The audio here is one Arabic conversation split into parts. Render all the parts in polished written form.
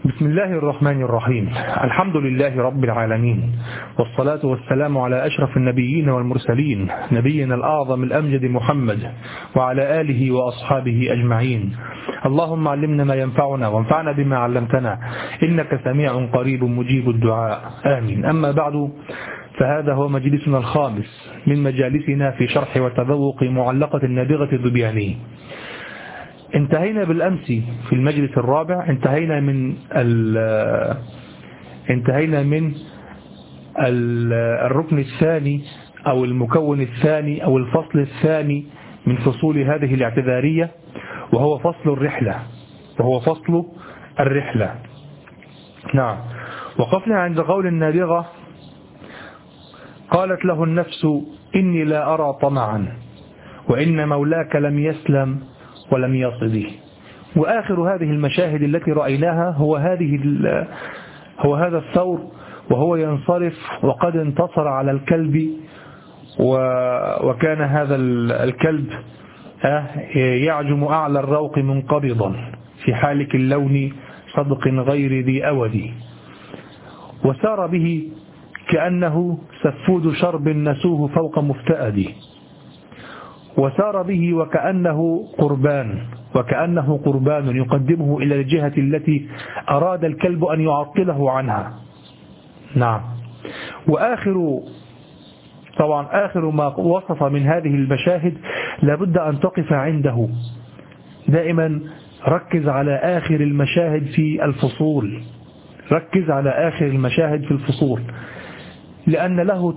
بسم الله الرحمن الرحيم. الحمد لله رب العالمين، والصلاة والسلام على أشرف النبيين والمرسلين، نبينا الأعظم الأمجد محمد وعلى آله وأصحابه أجمعين. اللهم علمنا ما ينفعنا وانفعنا بما علمتنا، إنك سميع قريب مجيب الدعاء، آمين. أما بعد، فهذا هو مجلسنا الخامس من مجالسنا في شرح وتذوق معلقة النابغة الذبياني. انتهينا بالأمس في المجلس الرابع، انتهينا من الركن الثاني أو المكون الثاني أو الفصل الثاني من فصول هذه الاعتذارية، وهو فصل الرحلة. نعم. وقفنا عند قول النابغة: قالت له النفس إني لا أرى طمعا، وإن مولاك لم يسلم ولم يصده. وآخر هذه المشاهد التي رأيناها هو هذا الثور وهو ينصرف وقد انتصر على الكلب، وكان هذا الكلب يعجم أعلى الروق منقبضا في حالك اللون صدق غير ذي أود، وسار به كأنه سفود شرب نسوه فوق مفتأد، وسار به وكأنه قربان يقدمه إلى الجهة التي أراد الكلب أن يعطله عنها. نعم. آخر ما وصف من هذه المشاهد لابد أن تقف عنده دائما. ركز على آخر المشاهد في الفصول، لأن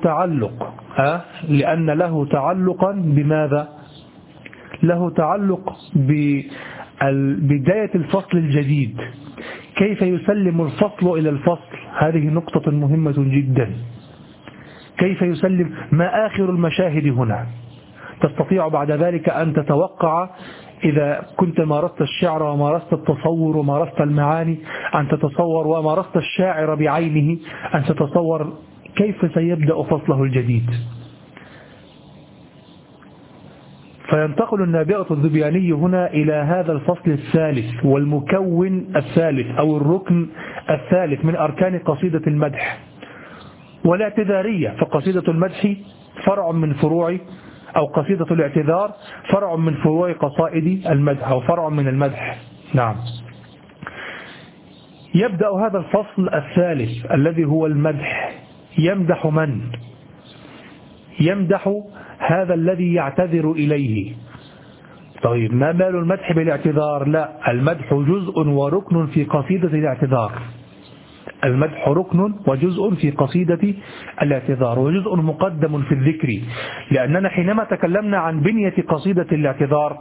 له تعلقا بماذا؟ له تعلق ببداية الفصل الجديد. كيف يسلم الفصل إلى الفصل؟ هذه نقطة مهمة جدا. كيف يسلم؟ ما آخر المشاهد هنا؟ تستطيع بعد ذلك أن تتوقع، إذا كنت مارست الشعر ومارست التصور ومارست المعاني، أن تتصور، ومارست الشاعر بعينه، أن تتصور كيف سيبدأ فصله الجديد. فينتقل النابغة الذبياني هنا إلى هذا الفصل الثالث والمكون الثالث أو الركن الثالث من أركان قصيدة المدح والاعتذارية. فقصيدة المدح فرع من فروع، أو قصيدة الاعتذار فرع من فروع قصائد المدح أو فرع من المدح. نعم. يبدأ هذا الفصل الثالث الذي هو المدح. يمدح من؟ يمدح هذا الذي يعتذر إليه. طيب، ما بال المدح بالاعتذار؟ لا، المدح جزء وركن في قصيدة الاعتذار. المدح ركن وجزء في قصيدة الاعتذار، وجزء مقدم في الذكر، لأننا حينما تكلمنا عن بنية قصيدة الاعتذار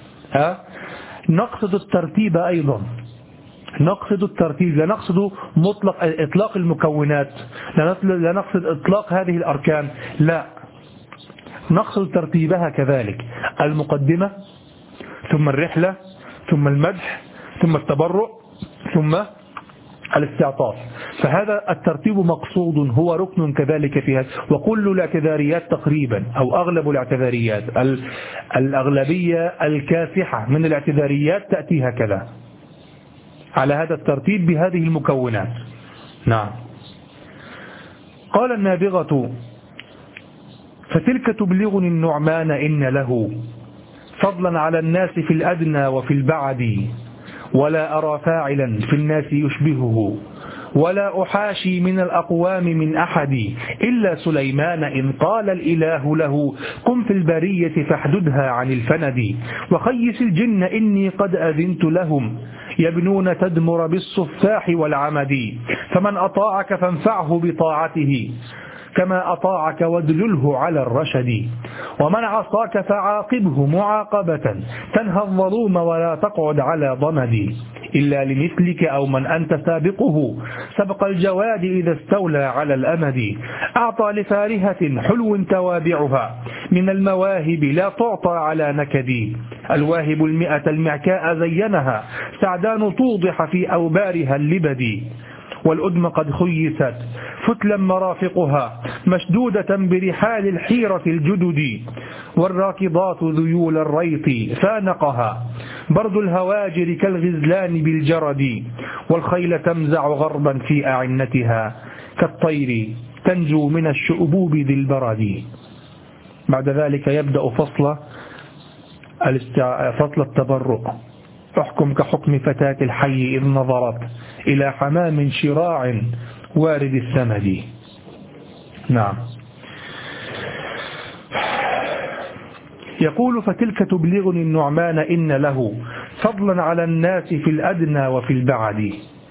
نقصد الترتيب أيضا. نقصد الترتيب، لا نقصد إطلاق المكونات، لا نقصد إطلاق هذه الأركان، لا، نقصد ترتيبها كذلك: المقدمة، ثم الرحلة، ثم المدح، ثم التبرع، ثم الاستعطاف. فهذا الترتيب مقصود، هو ركن كذلك في هذا. وكل الاعتذاريات تقريبا، أو أغلب الاعتذاريات، الأغلبية الكاسحة من الاعتذاريات تأتي هكذا على هذا الترتيب بهذه المكونات. نعم. قال النابغة: فتلك تبلغني النعمان إن له فضلا على الناس في الأدنى وفي البعد، ولا أرى فاعلا في الناس يشبهه، ولا أحاشي من الأقوام من أحد إلا سليمان إن قال الإله له قم في البرية فاحددها عن الفند، وخيس الجن إني قد أذنت لهم يبنون تدمر بالصفاح والعمد، فمن أطاعك فانفعه بطاعته كما أطاعك وادلله على الرشد، ومن عصاك فعاقبه معاقبة تنهى الظلوم ولا تقعد على ضمد، إلا لمثلك أو من أنت سابقه سبق الجواد إذا استولى على الأمد، أعطى لفارهة حلو توابعها من المواهب لا تعطى على نكد، الواهب 100 المعكاء زينها سعدان توضح في أوبارها اللبد، والأدم قد خيست فتلا مرافقها مشدودة برحال الحيرة الجدد، والراكضات ذيول الريط فانقها برد الهواجر كالغزلان بالجرد، والخيل تمزع غربا في أعنتها كالطير تنجو من الشؤبوب ذي البرد. بعد ذلك يبدأ فصل التبرؤ. احكم كحكم فتاة الحي إذ نظرت إلى حمام شراع وارد الثمد. نعم. يقول فتلك تبلغني النعمان إن له فضلا على الناس في الأدنى وفي البعد.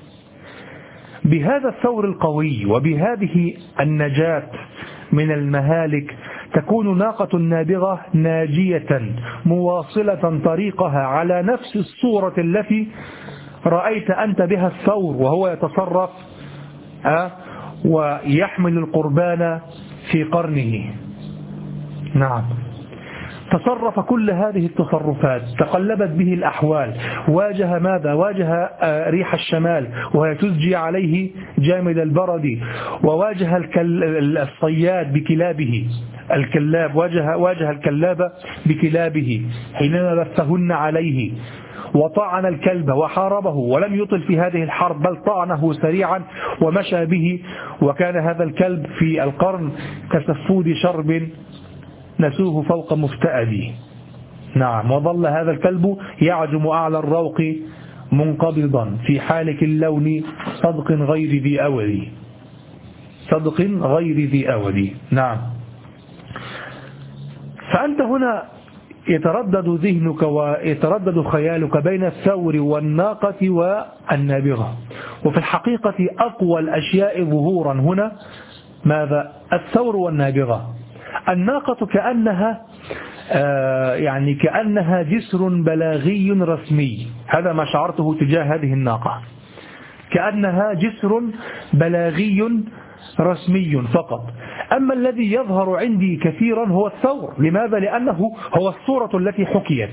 بهذا الثور القوي وبهذه النجاة من المهالك تكون ناقة نابغة ناجية مواصلة طريقها على نفس الصورة التي رأيت أنت بها الثور وهو يتصرف ويحمل القربان في قرنه. نعم. تصرف كل هذه التصرفات، تقلبت به الأحوال، واجه ماذا؟ واجه ريح الشمال وهي تزجي عليه جامد البرد، وواجه الصياد بكلابه، الكلاب واجه الكلاب بكلابه حينما بثهن عليه، وطعن الكلب وحاربه ولم يطل في هذه الحرب بل طعنه سريعا ومشى به، وكان هذا الكلب في القرن كسفود شرب نسوه فوق مفتأد. نعم. وظل هذا الكلب يعجم أعلى الروق منقبضا في حالك اللون صدق غير ذي أود. صدق غير ذي أود. نعم. فأنت هنا يتردد ذهنك ويتردد خيالك بين الثور والناقة والنابغة، وفي الحقيقة أقوى الأشياء ظهورا هنا ماذا؟ الثور والنابغة. الناقة كأنها جسر بلاغي رسمي، هذا ما شعرته تجاه هذه الناقة، كأنها جسر بلاغي رسمي فقط. أما الذي يظهر عندي كثيرا هو الثور. لماذا؟ لأنه هو الصورة التي حكيت.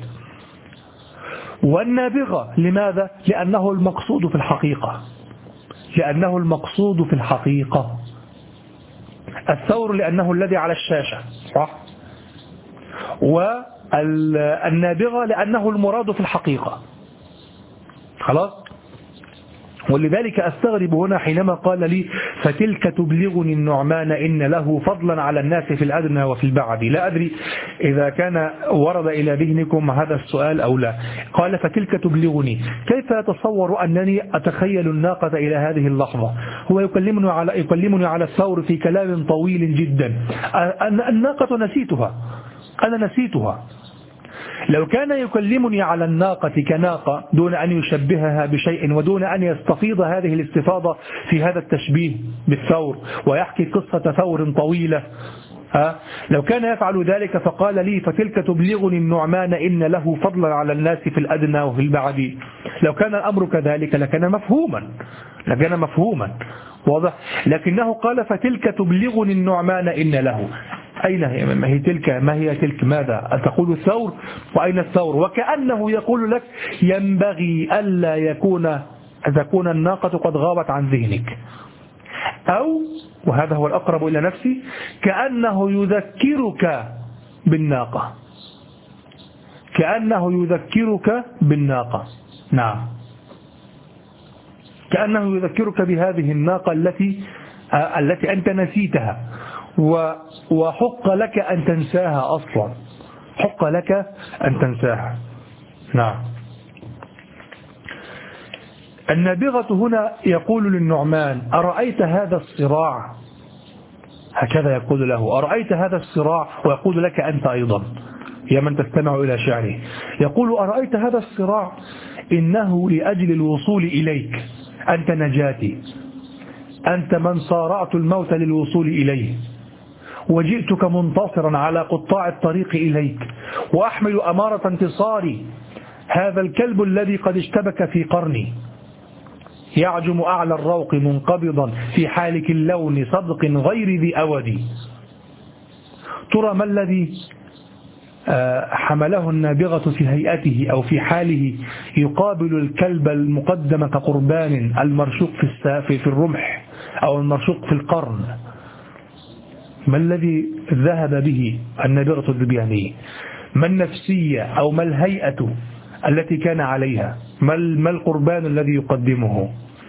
والنابغة لماذا؟ لأنه المقصود في الحقيقة. لأنه المقصود في الحقيقة. الثور لأنه الذي على الشاشة، صح؟ والنابغة لأنه المراد في الحقيقة. خلاص؟ ولذلك أستغرب هنا حينما قال لي فتلك تبلغني النعمان إن له فضلا على الناس في الأدنى وفي البعد. لا أدري إذا كان ورد إلى ذهنكم هذا السؤال أو لا. قال فتلك تبلغني، كيف يتصور أنني أتخيل الناقة إلى هذه اللحظة؟ هو يكلمني على الثور في كلام طويل جدا. الناقة نسيتها، أنا نسيتها. لو كان يكلمني على الناقة كناقة دون أن يشبهها بشيء ودون أن يستفيض هذه الاستفاضة في هذا التشبيه بالثور ويحكي قصة ثور طويلة، لو كان يفعل ذلك فقال لي فتلك تبلغني النعمان إن له فضلا على الناس في الأدنى وفي البعد، لو كان الأمر كذلك لكان مفهوما واضح. لكنه قال فتلك تبلغني النعمان إن له. أين هي؟ ما هي تلك؟ ما هي تلك؟ ماذا تقول الثور؟ وأين الثور؟ وكأنه يقول لك ينبغي ألا تكون الناقة قد غابت عن ذهنك، أو وهذا هو الأقرب إلى نفسي كأنه يذكرك بالناقة. نعم. كأنه يذكرك بهذه الناقة التي أنت نسيتها، وحق لك أن تنساها أصلا، حق لك أن تنساها. نعم. النابغة هنا يقول للنعمان أرأيت هذا الصراع؟ هكذا يقول له أرأيت هذا الصراع، ويقول لك أنت أيضا يا من تستمع إلى شعره، يقول أرأيت هذا الصراع؟ إنه لأجل الوصول إليك، أنت نجاتي، أنت من صارعت الموت للوصول إليه، وجئتك منتصرا على قطاع الطريق إليك، وأحمل أمارة انتصاري هذا الكلب الذي قد اشتبك في قرني، يعجم أعلى الروق منقبضا في حالك اللون صدق غير ذي أود. ترى ما الذي حمله النابغة في هيئته أو في حاله يقابل الكلب المقدم كقربان المرشوق في الرمح أو المرشوق في القرن؟ ما الذي ذهب به النابغة الذبيانية؟ ما النفسية أو ما الهيئة التي كان عليها؟ ما القربان الذي يقدمه؟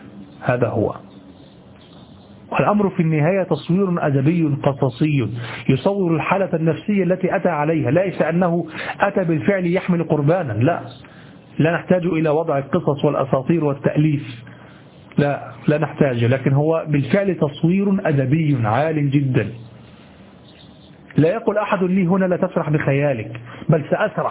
هذا هو. والأمر في النهاية تصوير أدبي قصصي يصور الحالة النفسية التي أتى عليها، ليس أنه أتى بالفعل يحمل قربانا، لا نحتاج إلى وضع القصص والأساطير والتأليف، لا نحتاج، لكن هو بالفعل تصوير أدبي عال جدا. لا يقول أحد لي هنا لا تسرح بخيالك، بل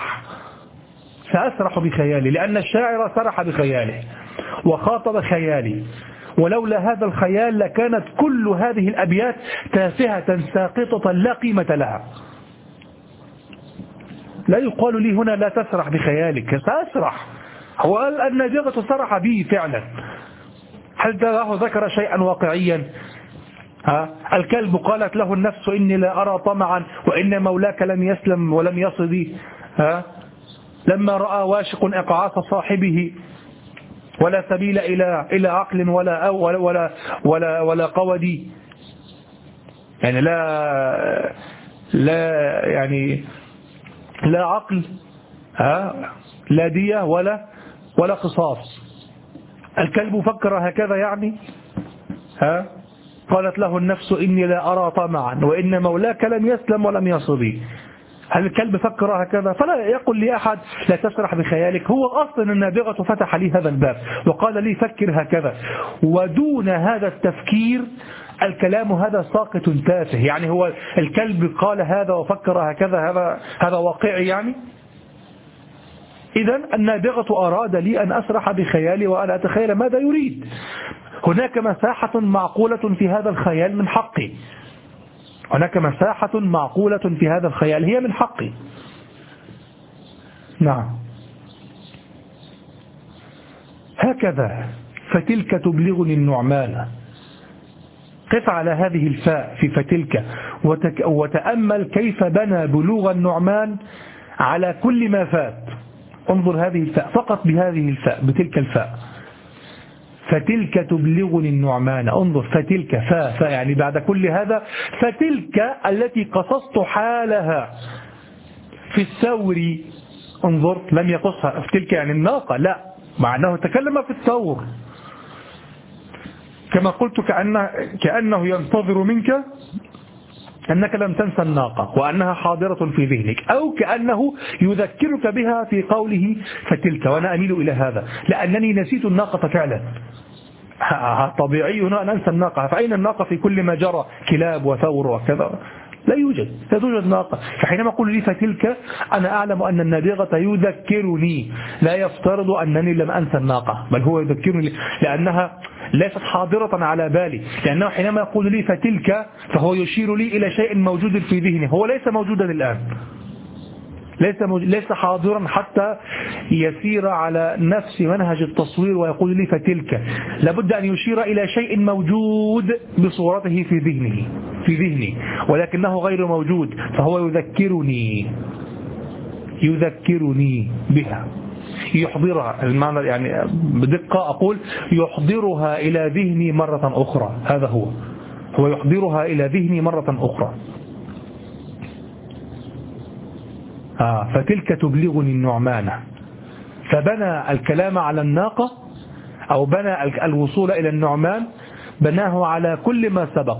سأسرح بخيالي، لأن الشاعر سرح بخياله وخاطب خيالي، ولولا هذا الخيال لكانت كل هذه الأبيات تافهة ساقطة لا قيمة لها. لا يقال لي هنا لا تسرح بخيالك، سأسرح. هو النابغة سرح به فعلا. هل ذكر شيئا واقعيا؟ الكلب قالت له النفس إني لا أرى طمعا وإن مولاك لم يسلم ولم يصدي، لما رأى واشق إقعاص صاحبه ولا سبيل إلى عقل ولا قودي، يعني لا عقل لا دية ولا قصاص. الكلب فكر هكذا يعني قالت له النفس إني لا أرى طمعا وإن مولاك لم يسلم ولم يصدي. هل الكلب فكر هكذا؟ فلا يقول لي أحد لا تسرح بخيالك. هو أصلا النابغة فتح لي هذا الباب وقال لي فكر هكذا، ودون هذا التفكير الكلام هذا ساقط تافه. يعني هو الكلب قال هذا وفكر هكذا، هذا واقعي يعني؟ إذن النابغة أراد لي أن أسرح بخيالي وأنا أتخيل ماذا يريد. هناك مساحة معقولة في هذا الخيال من حقي، هناك مساحة معقولة في هذا الخيال هي من حقي. نعم. هكذا فتلك تبلغني النعمان. قف على هذه الفاء في فتلك وتأمل كيف بنى بلوغ النعمان على كل ما فات. انظر هذه الفاء فقط، بهذه الفاء، بتلك الفاء، فتلك تبلغني النعمان. انظر فتلك فاء يعني بعد كل هذا، فتلك التي قصصت حالها في الثور. انظر لم يقصها في تلك يعني الناقة، لا، مع أنه تكلم في الثور كما قلت كأنه ينتظر منك أنك لم تنسى الناقة وأنها حاضرة في ذهنك، أو كأنه يذكرك بها في قوله فتلك. وأنا أميل إلى هذا لأنني نسيت الناقة فعلا. طبيعي هنا أن أنسى الناقة، فأين الناقة في كل ما جرى كلاب وثور وكذا؟ لا توجد ناقة. فحينما أقول لي فتلك أنا أعلم أن النابغة يذكرني، لا يفترض أنني لم أنسى الناقة، بل هو يذكرني لأنها ليست حاضرة على بالي. لأنه حينما يقول لي فتلك فهو يشير لي إلى شيء موجود في ذهني هو ليس موجودا الآن، ليس حاضرا حتى يسير على نفس منهج التصوير ويقول لي فتلك. لابد أن يشير إلى شيء موجود بصورته في ذهني ولكنه غير موجود، فهو يذكرني بها، يحضرها. المعنى يعني بدقة أقول يحضرها إلى ذهني مرة أخرى. هذا هو يحضرها إلى ذهني مرة أخرى. فتلك تبلغني النعمان. فبنى الكلام على الناقة أو بنى الوصول إلى النعمان بناه على كل ما سبق.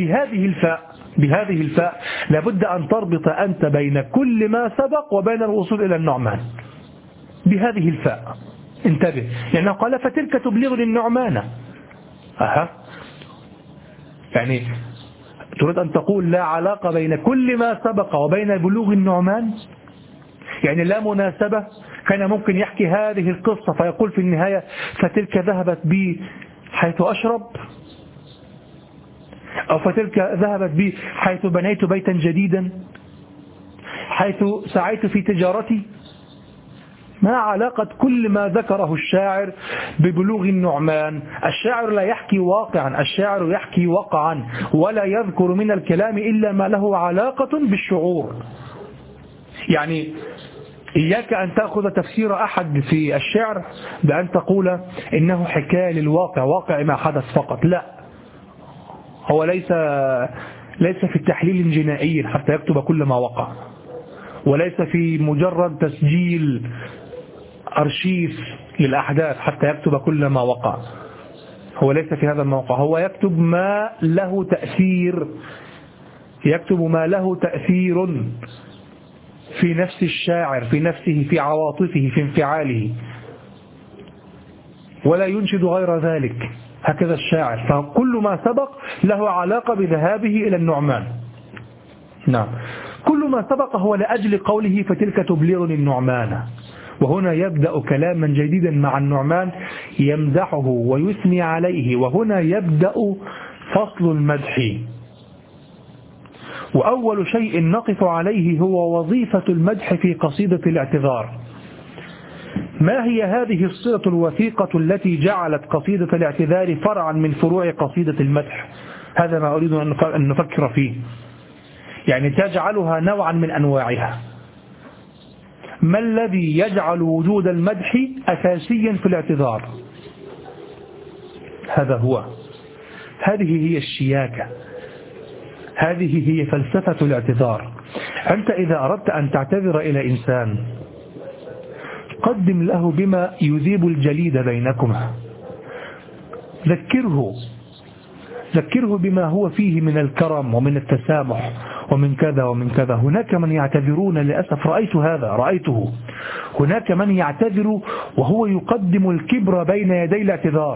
بهذه الفاء لابد أن تربط أنت بين كل ما سبق وبين الوصول إلى النعمان بهذه الفاء. انتبه، لأنه قال فتلك تبلغني النعمان. يعني تريد أن تقول لا علاقة بين كل ما سبق وبين بلوغ النعمان؟ يعني لا مناسبة. كان ممكن يحكي هذه القصة فيقول في النهاية فتلك ذهبت بي حيث أشرب، أو فتلك ذهبت بي حيث بنيت بيتا جديدا، حيث سعيت في تجارتي. ما علاقة كل ما ذكره الشاعر ببلوغ النعمان؟ الشاعر لا يحكي واقعا، الشاعر يحكي وقعا، ولا يذكر من الكلام إلا ما له علاقة بالشعور. يعني إياك أن تأخذ تفسير أحد في الشعر بأن تقول إنه حكاية للواقع، واقع ما حدث فقط. لا، هو ليس في التحليل الجنائي حتى يكتب كل ما وقع، وليس في مجرد تسجيل أرشيف للأحداث حتى يكتب كل ما وقع. هو ليس في هذا الموقع، هو يكتب ما له تأثير، يكتب ما له تأثير في نفس الشاعر، في نفسه، في عواطفه، في انفعاله، ولا ينشد غير ذلك. هكذا الشاعر، فكل ما سبق له علاقة بذهابه إلى النعمان. نعم، كل ما سبق هو لأجل قوله فتلك تبلغني النعمان. وهنا يبدأ كلاما جديدا مع النعمان يمدحه ويثني عليه، وهنا يبدأ فصل المدح. وأول شيء نقف عليه هو وظيفة المدح في قصيدة الاعتذار. ما هي هذه الصلة الوثيقة التي جعلت قصيدة الاعتذار فرعا من فروع قصيدة المدح؟ هذا ما أريد أن نفكر فيه، يعني تجعلها نوعا من أنواعها. ما الذي يجعل وجود المدح أساسيا في الاعتذار؟ هذا هو، هذه هي الشياكة، هذه هي فلسفة الاعتذار. أنت إذا أردت أن تعتذر إلى إنسان قدم له بما يذيب الجليد بينكما، ذكره بما هو فيه من الكرم ومن التسامح ومن كذا ومن كذا. هناك من يعتذرون، للأسف رأيته، هناك من يعتذر وهو يقدم الكبر بين يدي الاعتذار،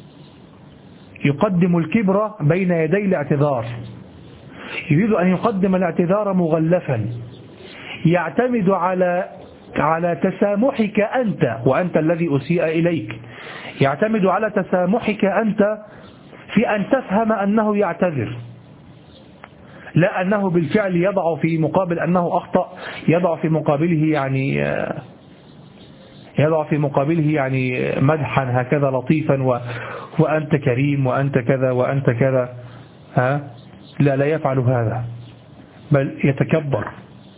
يقدم الكبر بين يدي الاعتذار، يريد أن يقدم الاعتذار مغلفا، يعتمد على تسامحك أنت، وأنت الذي أسيء إليك، يعتمد على تسامحك أنت في أن تفهم أنه يعتذر، لا أنه بالفعل يضع في مقابل أنه أخطأ، يضع في مقابله يعني مدحا هكذا لطيفا، وأنت كريم وأنت كذا وأنت كذا. لا يفعل هذا، بل يتكبر،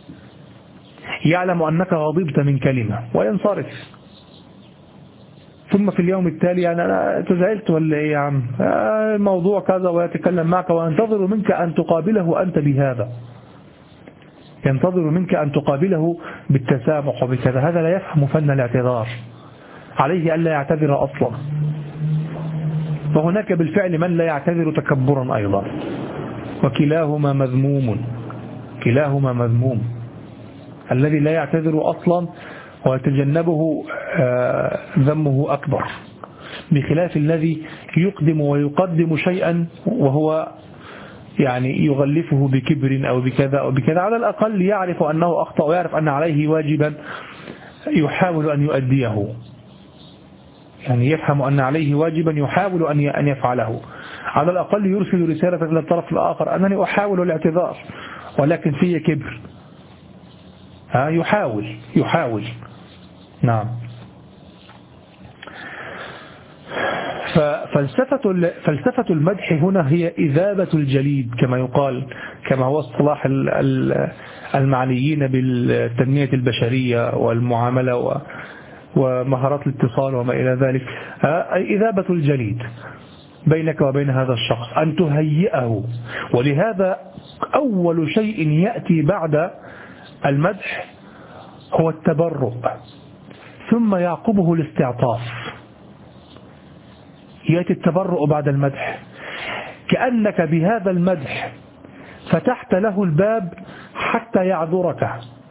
يعلم أنك غضبت من كلمة وينصرف، ثم في اليوم التالي أنا تزعلت ولا إيه يا عم، الموضوع كذا، ويتكلم معك وينتظر منك أن تقابله أنت بهذا، ينتظر منك أن تقابله بالتسامح وبكذا. هذا لا يفهم فن الاعتذار، عليه ألا يعتذر أصلا. وهناك بالفعل من لا يعتذر تكبرا أيضا، وكلاهما مذموم. الذي لا يعتذر أصلا ويتجنبه ذمه أكبر، بخلاف الذي يقدم ويقدم شيئا وهو يعني يغلفه بكبر أو بكذا أو بكذا، على الأقل يعرف أنه أخطأ ويعرف أن عليه واجبا يحاول أن يؤديه، يعني يفهم أن عليه واجبا يحاول أن يفعله، على الأقل يرسل رسالة إلى الطرف الآخر أنني أحاول الاعتذار ولكن في كبر. يحاول. نعم. ففلسفة المدح هنا هي إذابة الجليد كما يقال، كما هو اصطلاح المعنيين بالتنمية البشرية والمعاملة ومهارات الاتصال وما إلى ذلك. إذابة الجليد بينك وبين هذا الشخص، أن تهيئه. ولهذا أول شيء يأتي بعد المدح هو التبرؤ، ثم يعقبه الاستعطاف. يأتي التبرؤ بعد المدح، كأنك بهذا المدح فتحت له الباب حتى يعذرك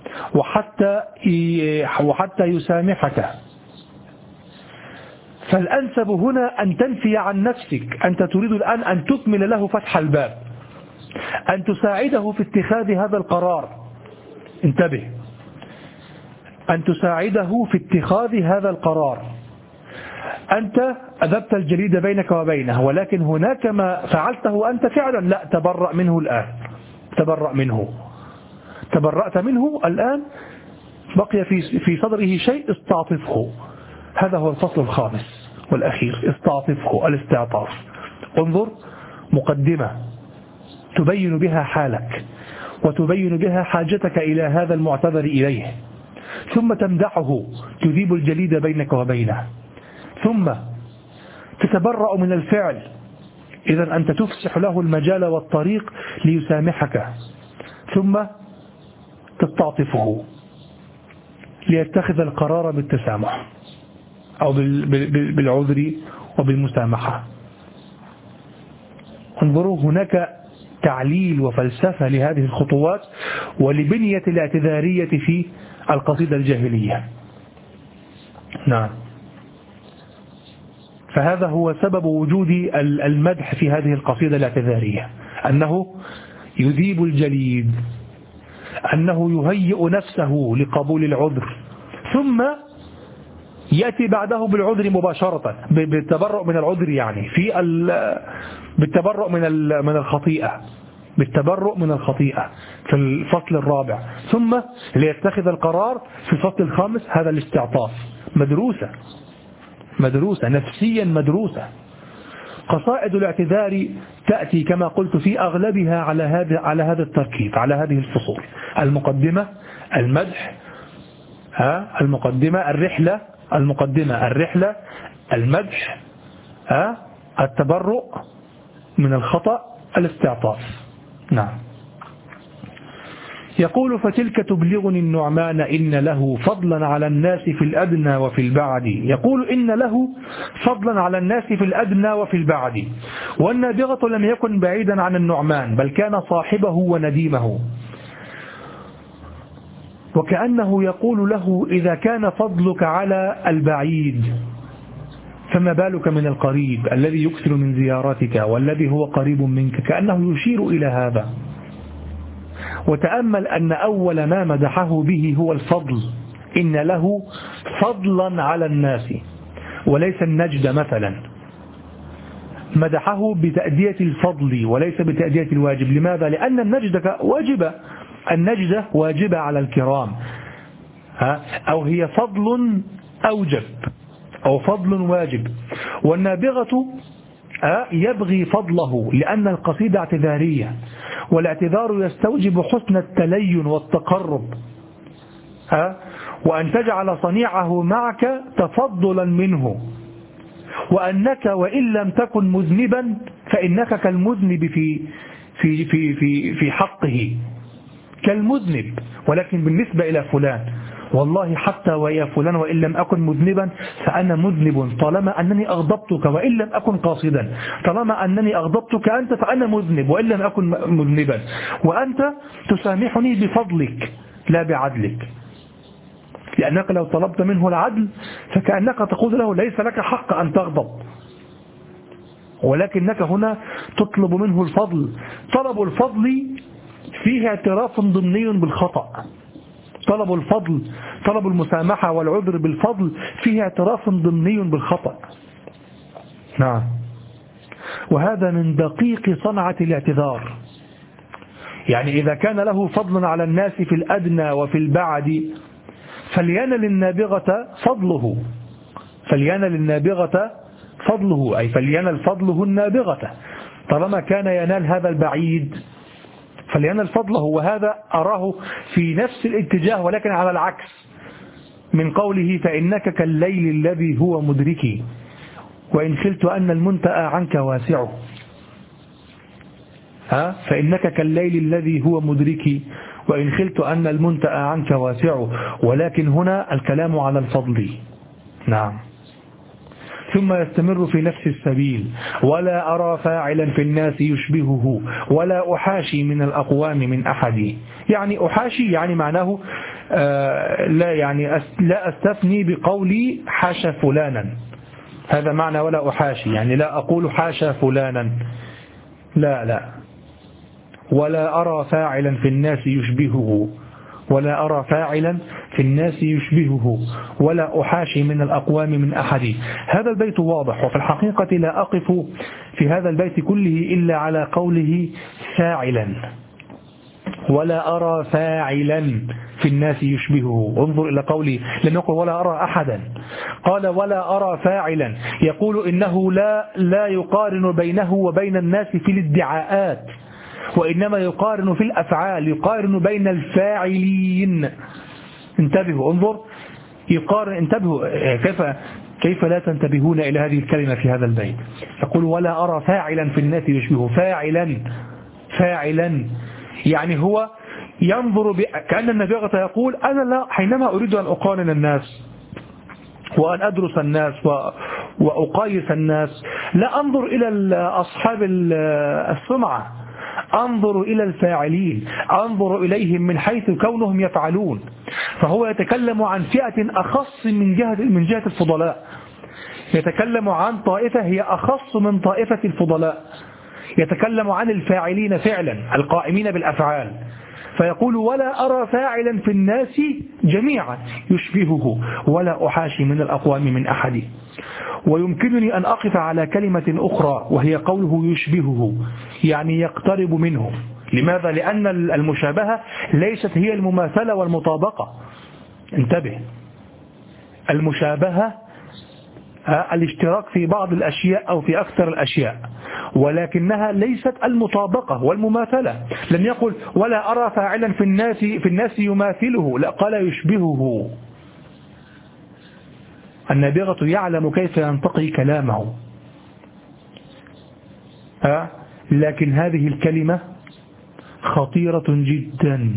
وحتى يسامحك. فالأنسب هنا أن تنفي عن نفسك، أنت تريد الآن أن تكمل له فتح الباب، أن تساعده في اتخاذ هذا القرار. انتبه، أن تساعده في اتخاذ هذا القرار. أنت أذبت الجليد بينك وبينه، ولكن هناك ما فعلته أنت فعلا، لا، تبرأ منه الآن، تبرأت منه الآن، بقي في صدره شيء، استعطفه. هذا هو الفصل الخامس والأخير، استعطفه، الاستعطاف. انظر، مقدمة تبين بها حالك وتبين بها حاجتك إلى هذا المعتذر إليه، ثم تمدحه، تذيب الجليد بينك وبينه، ثم تتبرأ من الفعل. إذن أنت تفسح له المجال والطريق ليسامحك، ثم تستعطفه ليتخذ القرار بالتسامح أو بالعذر وبالمسامحة. انظروا هناك تعليل وفلسفة لهذه الخطوات ولبنية الاعتذارية في القصيدة الجاهلية. نعم. فهذا هو سبب وجود المدح في هذه القصيدة الاعتذارية، أنه يذيب الجليد، أنه يهيئ نفسه لقبول العذر، ثم يأتي بعده بالعذر مباشرة، بالتبرؤ من العذر، يعني بالتبرؤ من الخطيئة، بالتبرؤ من الخطيئة في الفصل الرابع، ثم ليتخذ القرار في الفصل الخامس. هذا الاستعطاف مدروسة نفسيا مدروسة. قصائد الاعتذار تأتي كما قلت في أغلبها على هذا التركيب، على هذه الفصول: المقدمة، المدح، المقدمة، الرحلة، المدح، التبرؤ من الخطأ، الاستعطاف. نعم. يقول: فتلك تبلغني النعمان إن له فضلا على الناس في الأدنى وفي البعد. يقول إن له فضلا على الناس في الأدنى وفي البعد، والنابغة لم يكن بعيدا عن النعمان، بل كان صاحبه ونديمه. وكأنه يقول له: إذا كان فضلك على البعيد فما بالك من القريب الذي يكثر من زيارتك والذي هو قريب منك. كأنه يشير إلى هذا. وتأمل أن أول ما مدحه به هو الفضل، إن له فضلا على الناس، وليس النجد مثلا. مدحه بتأدية الفضل وليس بتأدية الواجب. لماذا؟ لأن النجدة واجبة على الكرام، أو هي فضل أوجب أو فضل واجب. والنابغة يبغي فضله لأن القصيدة اعتذارية، والاعتذار يستوجب حسن التلين والتقرب، وأن تجعل صنيعه معك تفضلا منه، وأنك وإن لم تكن مذنبا فإنك كالمذنب في حقه، كالمذنب، ولكن بالنسبة إلى فلان والله حتى ويا فلان وإن لم أكن مذنبا فأنا مذنب طالما أنني أغضبتك وإن لم أكن قاصدا، طالما أنني أغضبتك أنت فأنا مذنب وإن لم أكن مذنبا، وأنت تسامحني بفضلك لا بعدلك، لأنك لو طلبت منه العدل فكأنك تقول له ليس لك حق أن تغضب، ولكنك هنا تطلب منه الفضل. طلب الفضل فيه اعتراف ضمني بالخطأ، طلب الفضل، طلب المسامحة والعذر بالفضل فيه اعتراف ضمني بالخطأ. نعم. وهذا من دقيق صنعة الاعتذار. يعني إذا كان له فضل على الناس في الأدنى وفي البعد فلينل النابغة فضله، أي فلينل فضله النابغة، طالما كان ينال هذا البعيد فلينل فضله. وهذا أراه في نفس الاتجاه ولكن على العكس من قوله: فإنك كالليل الذي هو مدركي وإن خلت أن المنتأى عنك واسعه. فإنك كالليل الذي هو مدركي وإن خلت أن المنتأى عنك واسعه، ولكن هنا الكلام على الفضل. نعم. ثم يستمر في نفس السبيل: ولا أرى فاعلا في الناس يشبهه ولا أحاشي من الأقوام من أحد. يعني أحاشي يعني معناه لا أستثني بقولي حاشا فلانا، هذا معنى ولا أحاشي، يعني لا أقول حاشا فلانا، لا. ولا أرى فاعلا في الناس يشبهه، ولا أرى فاعلا في الناس يشبهه ولا أحاشي من الأقوام من أحد. هذا البيت واضح، وفي الحقيقة لا أقف في هذا البيت كله إلا على قوله فاعلا. ولا أرى فاعلا في الناس يشبهه، انظر إلى قوله، لم يقل ولا أرى أحدا، قال ولا أرى فاعلا. يقول إنه لا يقارن بينه وبين الناس في الادعاءات، وإنما يقارن في الأفعال، يقارن بين الفاعلين. انتبهوا، انظر، يقارن. انتبهوا كيف لا تنتبهون إلى هذه الكلمة في هذا البيت. يقول ولا أرى فاعلا في الناس يشبهه، فاعلا يعني هو ينظر كأن النابغة يقول أنا لا، حينما أريد أن أقارن الناس وأن أدرس الناس وأقايس الناس لا أنظر إلى أصحاب السمعة، أنظر إلى الفاعلين، أنظر إليهم من حيث كونهم يفعلون. فهو يتكلم عن فئة أخص من جهة الفضلاء، يتكلم عن طائفة هي أخص من طائفة الفضلاء، يتكلم عن الفاعلين فعلا القائمين بالأفعال، فيقول ولا أرى فاعلا في الناس جميعا يشبهه ولا أحاشي من الأقوام من أحد. ويمكنني أن أقف على كلمة أخرى وهي قوله يشبهه، يعني يقترب منه. لماذا؟ لأن المشابهة ليست هي المماثلة والمطابقة. انتبه، المشابهة الاشتراك في بعض الأشياء أو في أكثر الأشياء، ولكنها ليست المطابقة والمماثلة. لم يقل ولا أرى فاعلا في الناس يماثله، لا، قال يشبهه. النابغة يعلم كيف ينتقي كلامه، لكن هذه الكلمة خطيرة جدا،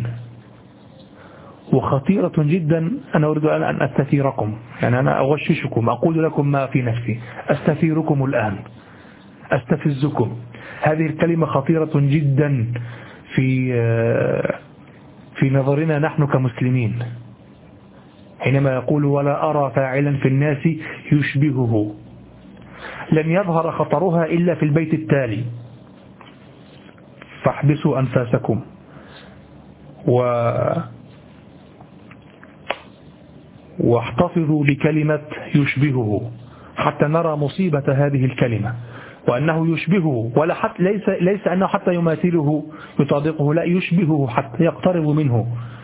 وخطيرة جدا. أنا أريد أن أستثيركم، يعني أنا أغششكم، أقول لكم ما في نفسي، أستثيركم الآن، أستفزكم. هذه الكلمة خطيرة جدا في نظرنا نحن كمسلمين، حينما يقول ولا أرى فاعلا في الناس يشبهه. لن يظهر خطرها إلا في البيت التالي، فاحبسوا أنفاسكم واحتفظوا بكلمة يشبهه حتى نرى مصيبة هذه الكلمة، وأنه يشبهه، ولا حتى ليس أنه حتى يماثله يطابقه، لا، يشبهه حتى يقترب منه،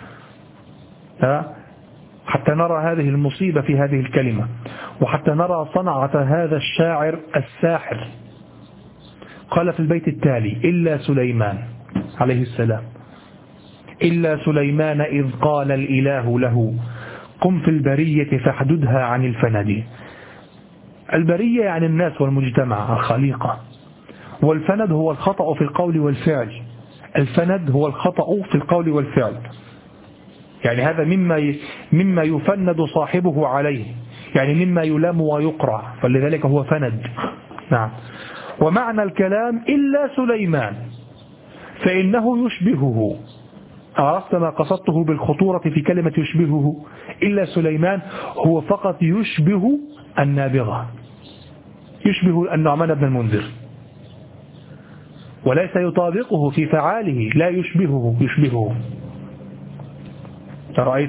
حتى نرى هذه المصيبة في هذه الكلمة، وحتى نرى صنعة هذا الشاعر الساحر. قال في البيت التالي إلا سليمان عليه السلام، إلا سليمان إذ قال الإله له قم في البرية فاحددها عن الفند. البرية يعني الناس والمجتمع الخليقة، والفند هو الخطأ في القول والفعل. الفند هو الخطأ في القول والفعل، يعني هذا مما يفند صاحبه عليه، يعني مما يلام ويقرع، فلذلك هو فند. نعم. ومعنى الكلام إلا سليمان فإنه يشبهه. عرفت ما قصدته بالخطورة في كلمة يشبهه؟ إلا سليمان هو فقط يشبه النابغة، يشبه النعمان بن المنذر، وليس يطابقه في فعاله، لا يشبهه. رأيت؟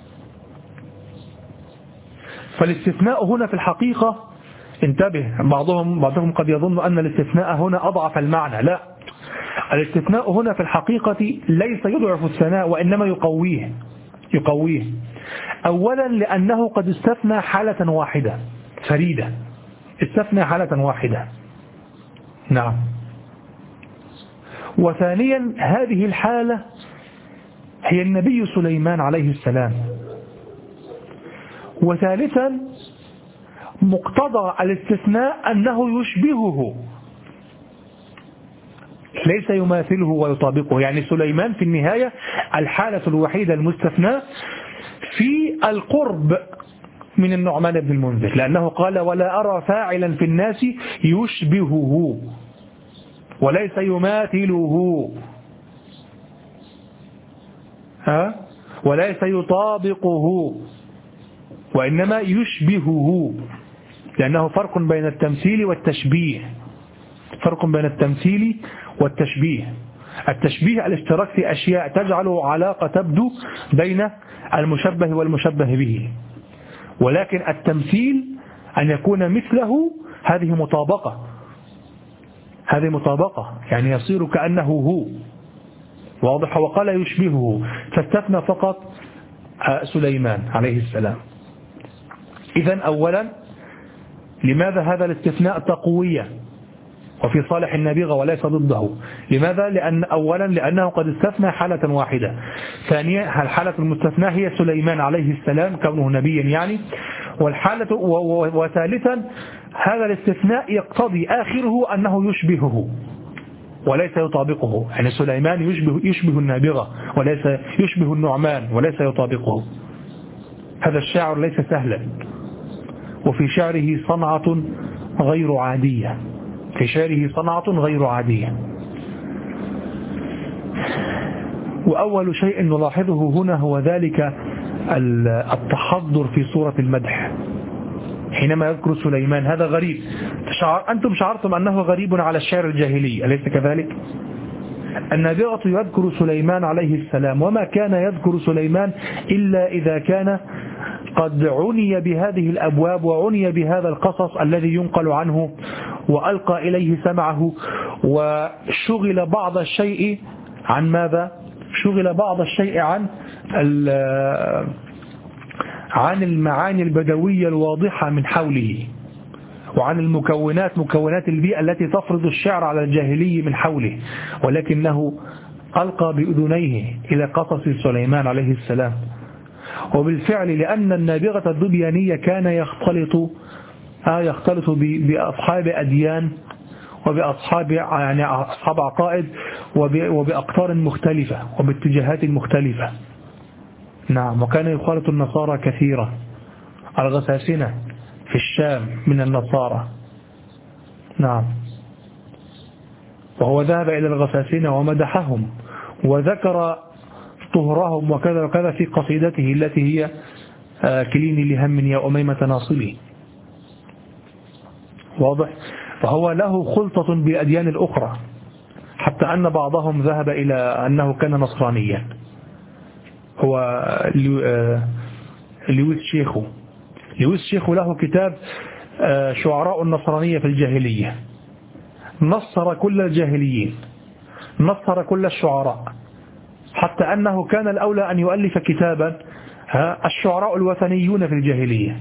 فالاستثناء هنا في الحقيقة، انتبه، بعضهم قد يظن أن الاستثناء هنا أضعف المعنى. لا، الاستثناء هنا في الحقيقة ليس يضعف الثناء، وإنما يقويه. أولا لأنه قد استثنى حالة واحدة فريدة، استثنى حالة واحدة. نعم. وثانيا هذه الحالة هي النبي سليمان عليه السلام. وثالثا مقتضى الاستثناء أنه يشبهه، ليس يماثله ويطابقه. يعني سليمان في النهاية الحالة الوحيدة المستثناة في القرب من النعمان بن المنذر، لأنه قال ولا أرى فاعلا في الناس يشبهه وليس يماثله، وليس يطابقه، وإنما يشبهه، لأنه فرق بين التمثيل والتشبيه. فرق بين التمثيل والتشبيه. التشبيه الاشتراك في أشياء تجعل علاقة تبدو بين المشبه والمشبه به، ولكن التمثيل أن يكون مثله، هذه مطابقة، يعني يصير كأنه هو. واضح؟ وقال يشبهه، فاستثنى فقط سليمان عليه السلام. إذن أولا لماذا هذا الاستثناء تقوية وفي صالح النابغة وليس ضده؟ لماذا؟ لأنه قد استثنى حالة واحدة. ثانيا الحالة المستثنى هي سليمان عليه السلام كونه نبيا يعني. وثالثا هذا الاستثناء يقتضي آخره أنه يشبهه وليس يطابقه، يعني سليمان يشبه النابغة وليس يشبه النعمان وليس يطابقه. هذا الشاعر ليس سهلا، وفي شعره صنعة غير عادية، في شعره صنعة غير عادية. وأول شيء نلاحظه هنا هو ذلك التحضر في صورة المدح حينما يذكر سليمان. هذا غريب، أنتم شعرتم أنه غريب على الشعر الجاهلي، أليس كذلك؟ النابغة يذكر سليمان عليه السلام، وما كان يذكر سليمان إلا إذا كان قد عني بهذه الأبواب وعني بهذا القصص الذي ينقل عنه وألقى إليه سمعه، وشغل بعض الشيء عن ماذا؟ شغل بعض الشيء عن المعاني البدوية الواضحة من حوله، وعن مكونات البيئة التي تفرض الشعر على الجاهلي من حوله، ولكنه ألقى بأذنيه إلى قصص سليمان عليه السلام. وبالفعل لأن النابغة الذبيانية كان يختلط بأصحاب أديان وبأصحاب أصحاب عقائد وبأقطار مختلفة وباتجاهات مختلفة. نعم، وكان يخالط النصارى كثيرا، الغساسنة في الشام من النصارى. نعم، وهو ذهب إلى الغساسنة ومدحهم وذكر طهرهم وكذا وكذا في قصيدته التي هي كليني لهم يا أميمة ناصلي. واضح؟ فهو له خلطة بالأديان الأخرى، حتى أن بعضهم ذهب إلى أنه كان نصرانيا. هو لويس شيخو له كتاب شعراء النصرانية في الجاهلية، نصر كل الجاهليين، نصر كل الشعراء، حتى أنه كان الأولى أن يؤلف كتابا الشعراء الوثنيون في الجاهلية.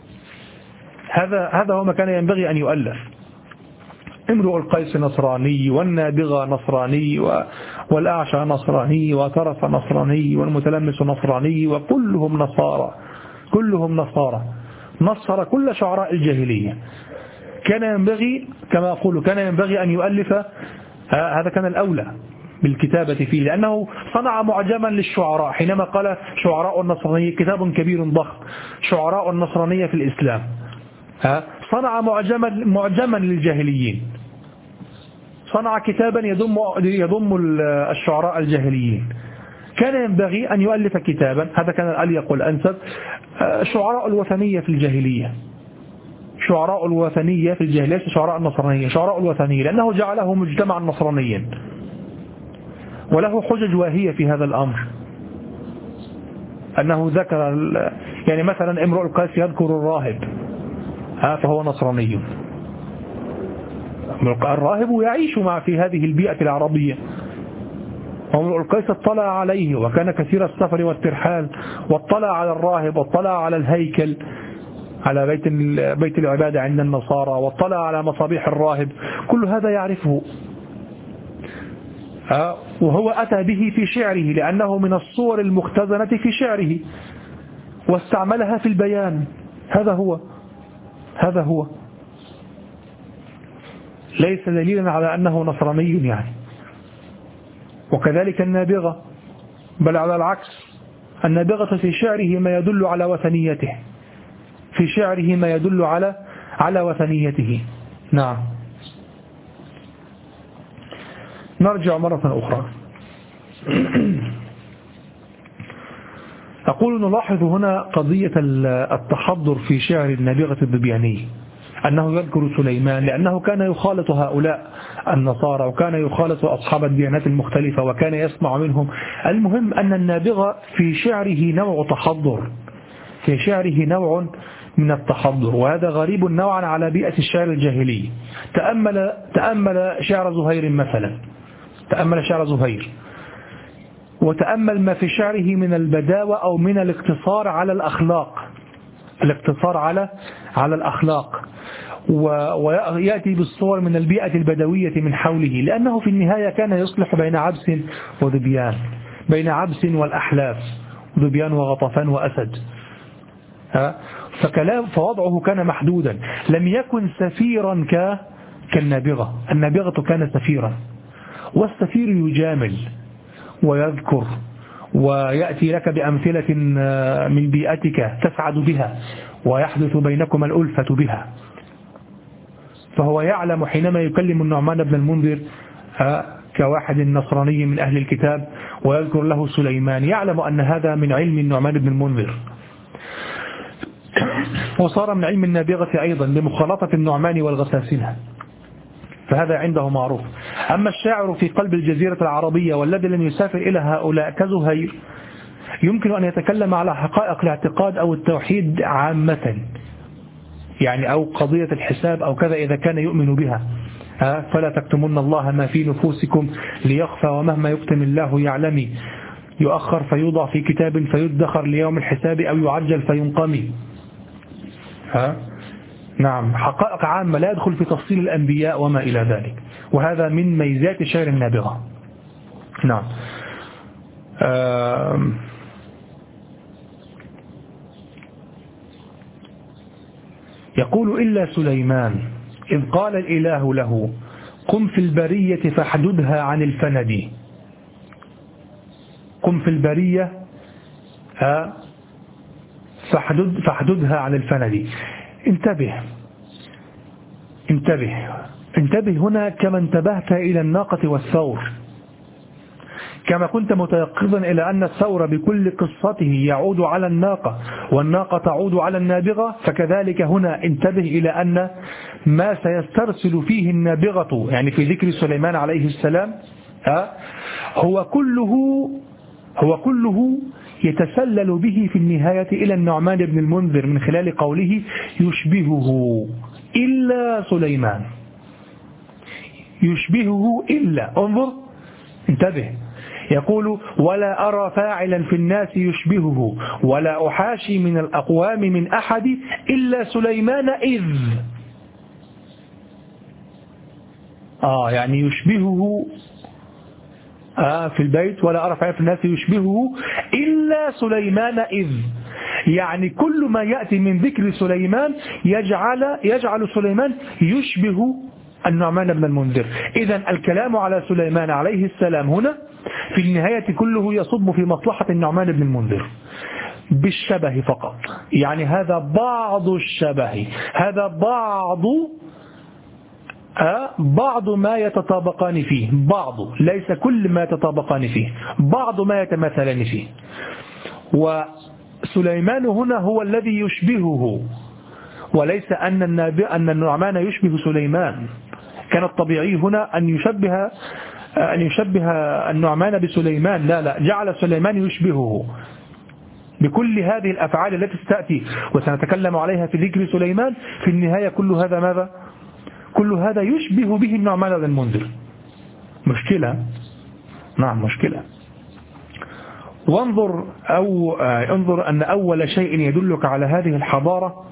هذا هو ما كان ينبغي أن يؤلف. امرؤ القيس نصراني، والنابغة نصراني، والأعشى نصراني، وترف نصراني، والمتلمس نصراني، وكلهم نصارى، كلهم نصارى. نصر كل شعراء الجاهلية. كان ينبغي كما أقول كان ينبغي أن يؤلف، هذا كان الأولى بالكتابة فيه، لأنه صنع معجما للشعراء. حينما قال شعراء النصرانية، كتاب كبير ضخم، شعراء النصرانية في الإسلام، صنع معجما للجاهليين، صنع كتابا يضم الشعراء الجاهليين. كان ينبغي أن يؤلف كتابا، هذا كان الأليق والأنسب، شعراء الوثنية في الجاهلية، شعراء الوثنية في الجاهلية، ليس شعراء النصرانية، شعراء الوثنية، لأنه جعله مجتمعا نصرانيا، وله حجج واهية في هذا الأمر. أنه ذكر يعني مثلا امرؤ القيس يذكر الراهب، فهو نصراني. الراهب يعيش في هذه البيئة العربية، وامرؤ القيس اطلع عليه وكان كثير السفر والترحال، واطلع على الراهب، واطلع على الهيكل، على بيت العبادة عند النصارى، واطلع على مصابيح الراهب، كل هذا يعرفه. وهو أتى به في شعره، لأنه من الصور المختزنة في شعره، واستعملها في البيان. هذا هو ليس دليلا على أنه نصراني يعني. وكذلك النابغة، بل على العكس، النابغة في شعره ما يدل على وثنيته، في شعره ما يدل على وثنيته. نعم. نرجع مرة أخرى. أقول نلاحظ هنا قضية التحضر في شعر النابغة الذبياني، أنه يذكر سليمان لأنه كان يخالط هؤلاء النصارى، وكان يخالط أصحاب الديانات المختلفة، وكان يسمع منهم. المهم أن النابغة في شعره نوع تحضر، في شعره نوع من التحضر، وهذا غريب نوعا على بيئة الشعر الجاهلي. تأمل شعر زهير مثلا، تأمل شعر زهير، وتأمل ما في شعره من البداوة أو من الاقتصار على الأخلاق، الاقتصار على الأخلاق، ويأتي بالصور من البيئة البدوية من حوله، لأنه في النهاية كان يصلح بين عبس وذبيان، بين عبس والأحلاف، ذبيان وغطفان وأسد. فوضعه كان محدودا، لم يكن سفيرا كالنابغة. النابغة كان سفيرا، والسفير يجامل ويذكر ويأتي لك بأمثلة من بيئتك تسعد بها ويحدث بينكما الألفة بها. فهو يعلم حينما يكلم النعمان بن المنذر كواحد نصراني من أهل الكتاب ويذكر له سليمان، يعلم أن هذا من علم النعمان بن المنذر، وصار من علم النابغة أيضا لمخالطة النعمان والغساسنة، فهذا عنده معروف. أما الشاعر في قلب الجزيرة العربية والذي لم يسافر إلى هؤلاء كزهير يمكن أن يتكلم على حقائق الاعتقاد أو التوحيد عامة، يعني أو قضية الحساب أو كذا إذا كان يؤمن بها. فلا تكتمون الله ما في نفوسكم ليخفى ومهما يكتم الله يعلم، يؤخر فيوضع في كتاب فيدخر ليوم الحساب أو يعجل فينقمي. نعم، حقائق عامة لا يدخل في تفصيل الأنبياء وما إلى ذلك، وهذا من ميزات شعر النابغة. نعم. يقول إلا سليمان إذ قال الإله له قم في البرية فاحددها عن الفند. قم في البرية فاحددها عن الفند. انتبه هنا كما انتبهت إلى الناقة والثور، كما كنت متيقظا إلى أن الثور بكل قصته يعود على الناقة والناقة تعود على النابغة، فكذلك هنا انتبه إلى أن ما سيسترسل فيه النابغة يعني في ذكر سليمان عليه السلام هو كله يتسلل به في النهاية إلى النعمان بن المنذر من خلال قوله يشبهه إلا سليمان. يشبهه إلا، انظر انتبه، يقول ولا أرى فاعلا في الناس يشبهه ولا أحاشي من الأقوام من أحد إلا سليمان إذ يعني يشبهه في البيت ولا أرى فاعلا في الناس يشبهه إلا سليمان إذ، يعني كل ما يأتي من ذكر سليمان يجعل سليمان يشبه النعمان بن المنذر. إذن الكلام على سليمان عليه السلام هنا في النهاية كله يصب في مصلحة النعمان بن المنذر بالشبه فقط، يعني هذا بعض الشبه، هذا بعض ما يتطابقان فيه، بعض ليس كل ما يتطابقان فيه، بعض ما يتماثلان فيه. وسليمان هنا هو الذي يشبهه، وليس أن النعمان يشبه سليمان. كان الطبيعي هنا أن يشبه النعمان بسليمان، لا جعل سليمان يشبهه بكل هذه الأفعال التي ستأتي وسنتكلم عليها في ذكر سليمان. في النهاية كل هذا ماذا؟ كل هذا يشبه به النعمان بن المنذر. مشكلة، نعم مشكلة. انظر أن أول شيء يدلك على هذه الحضارة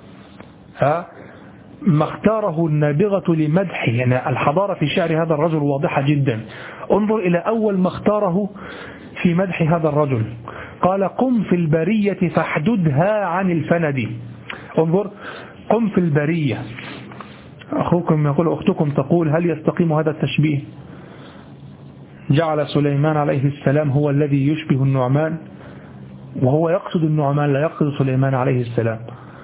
ما اختاره النابغة لمدحه، يعني الحضارة في شعر هذا الرجل واضحة جدا. انظر إلى أول ما اختاره في مدح هذا الرجل، قال قم في البرية فاحددها عن الفند. انظر، قم في البرية. أخوكم يقول أختكم تقول هل يستقيم هذا التشبيه؟ جعل سليمان عليه السلام هو الذي يشبه النعمان، وهو يقصد النعمان لا يقصد سليمان عليه السلام.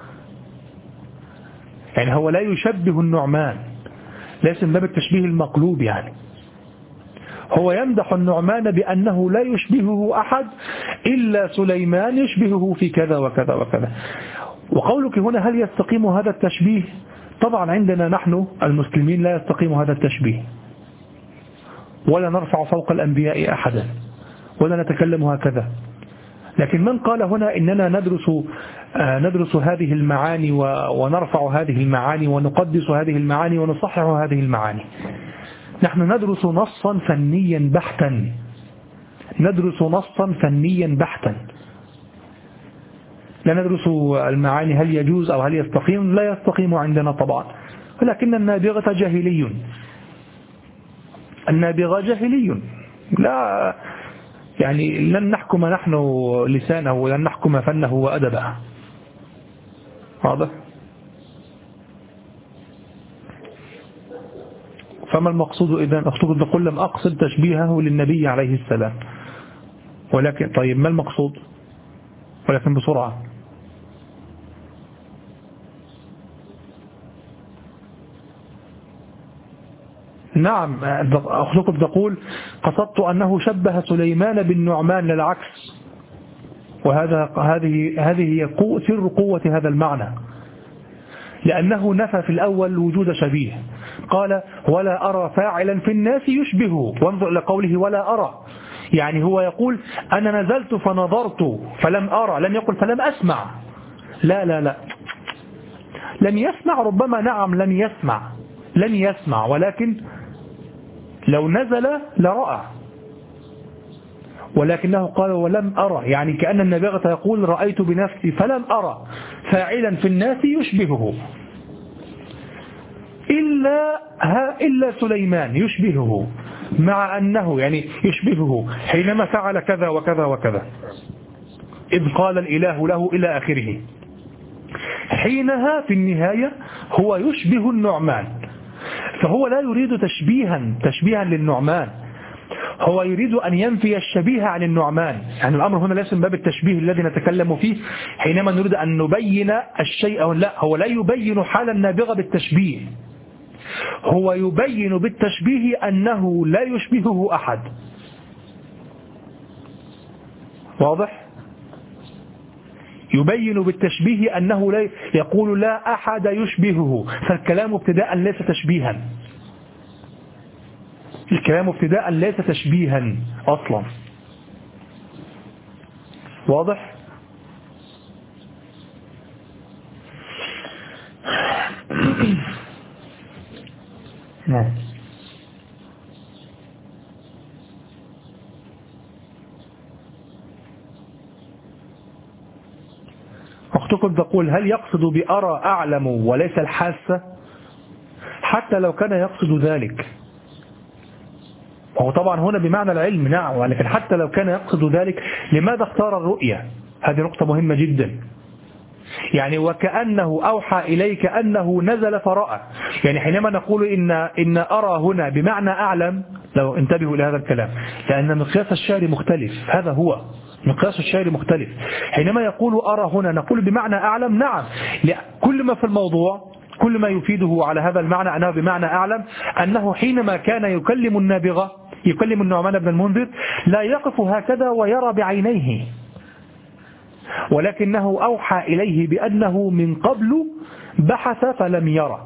يعني هو لا يشبه النعمان، ليس من باب التشبيه المقلوب، يعني هو يمدح النعمان بأنه لا يشبهه أحد إلا سليمان يشبهه في كذا وكذا وكذا. وقولك هنا هل يستقيم هذا التشبيه؟ طبعا عندنا نحن المسلمين لا يستقيم هذا التشبيه، ولا نرفع فوق الأنبياء أحدا ولا نتكلم هكذا. لكن من قال هنا إننا ندرس هذه المعاني ونرفع هذه المعاني ونقدس هذه المعاني ونصحح هذه المعاني؟ نحن ندرس نصا فنيا بحتا، ندرس نصا فنيا بحتا، لا ندرس المعاني هل يجوز أو هل يستقيم. لا يستقيم عندنا طبعا، ولكن النابغة جاهلي، النابغة جاهلي، لا يعني لن نحكم نحن لسانه ولن نحكم فنه وأدبه. واضح؟ فما المقصود إذن؟ أختكم تقول لم أقصد تشبيهه للنبي عليه السلام. ولكن طيب ما المقصود؟ ولكن بسرعة. نعم أخذكم تقول قصدت أنه شبه سليمان بالنعمان للعكس، هذه هي سر قوة هذا المعنى، لأنه نفى في الأول وجود شبيه، قال ولا أرى فاعلا في الناس يشبهه، وانظر إلى قوله ولا أرى، يعني هو يقول أنا نزلت فنظرت فلم أرى، لم يقل فلم أسمع، لا لا لا، لم يسمع، ربما نعم لم يسمع ولكن لو نزل لرأى، ولكنه قال ولم أرى، يعني كأن النابغة يقول رأيت بنفسي فلم أرى فاعلا في الناس يشبهه إلا سليمان يشبهه، مع أنه يعني يشبهه حينما فعل كذا وكذا وكذا، إذ قال الإله له إلى آخره، حينها في النهاية هو يشبه النعمان، فهو لا يريد تشبيها للنعمان، هو يريد أن ينفي الشبيه عن النعمان، يعني الأمر هنا ليس من باب التشبيه الذي نتكلم فيه حينما نريد أن نبين الشيء، لا، هو لا يبين حال النابغة بالتشبيه، هو يبين بالتشبيه أنه لا يشبهه أحد. واضح؟ يبين بالتشبيه أنه لا، يقول لا أحد يشبهه، فالكلام ابتداء ليس تشبيها، الكلام ابتداء ليس تشبيها أصلا. واضح؟ نعم. أختكم تقول هل يقصد بأرى أعلم وليس الحاسة؟ حتى لو كان يقصد ذلك، وهو طبعا هنا بمعنى العلم، نعم، ولكن حتى لو كان يقصد ذلك لماذا اختار الرؤية؟ هذه نقطة مهمة جدا، يعني وكأنه أوحى إليك أنه نزل فرأى، يعني حينما نقول إن أرى هنا بمعنى أعلم، لو انتبهوا إلى هذا الكلام، لأن مقياس الشعر مختلف، هذا هو مقياس الشعر مختلف، حينما يقول أرى هنا نقول بمعنى أعلم، نعم، كل ما في الموضوع، كل ما يفيده على هذا المعنى أنه بمعنى أعلم، أنه حينما كان يكلم النابغة، يكلم النعمان بن المنذر، لا يقف هكذا ويرى بعينيه، ولكنه أوحى إليه بأنه من قبل بحث فلم يرى.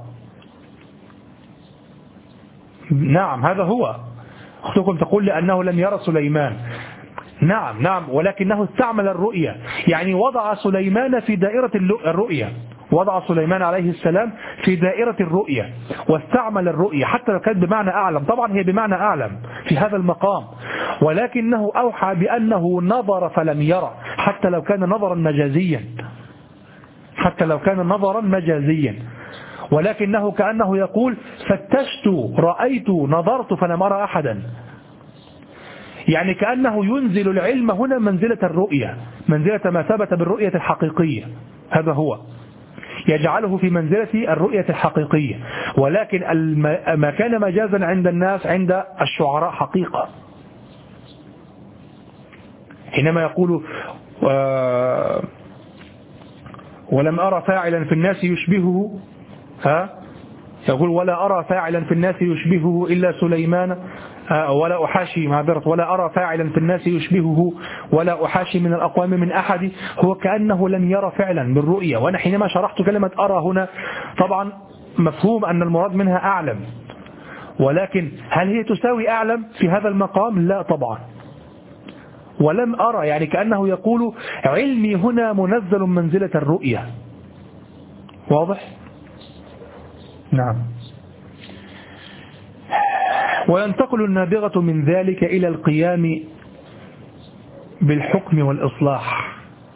نعم هذا هو، أختكم تقول لأنه لم يرى سليمان، نعم، ولكنه استعمل الرؤية، يعني وضع سليمان في دائرة الرؤية، وضع سليمان عليه السلام في دائرة الرؤية، واستعمل الرؤية حتى لو كانت بمعنى أعلم، طبعا هي بمعنى أعلم في هذا المقام، ولكنه أوحى بأنه نظر فلم يرى، حتى لو كان نظرا مجازيا، ولكنه كأنه يقول فتشت رأيت نظرت فلم أرى أحدا، يعني كأنه ينزل العلم هنا منزلة الرؤية، منزلة ما ثبت بالرؤية الحقيقية، هذا هو يجعله في منزلة الرؤية الحقيقية، ولكن ما كان مجازا عند الناس عند الشعراء حقيقة، حينما يقول ولم أرى فاعلا في الناس يشبهه، يقول ولا أرى فاعلا في الناس يشبهه إلا سليمان، ولا أحاشي معذرة، ولا أرى فاعلا في الناس يشبهه ولا أحاشي من الأقوام من أحد، هو كأنه لم يرى فعلا بالرؤية. وأنا حينما شرحت كلمة أرى هنا طبعا مفهوم أن المراد منها أعلم، ولكن هل هي تساوي أعلم في هذا المقام؟ لا طبعا. ولم أرى يعني كأنه يقول علمي هنا منزل منزلة الرؤية. واضح؟ نعم. وينتقل النابغة من ذلك إلى القيام بالحكم والإصلاح.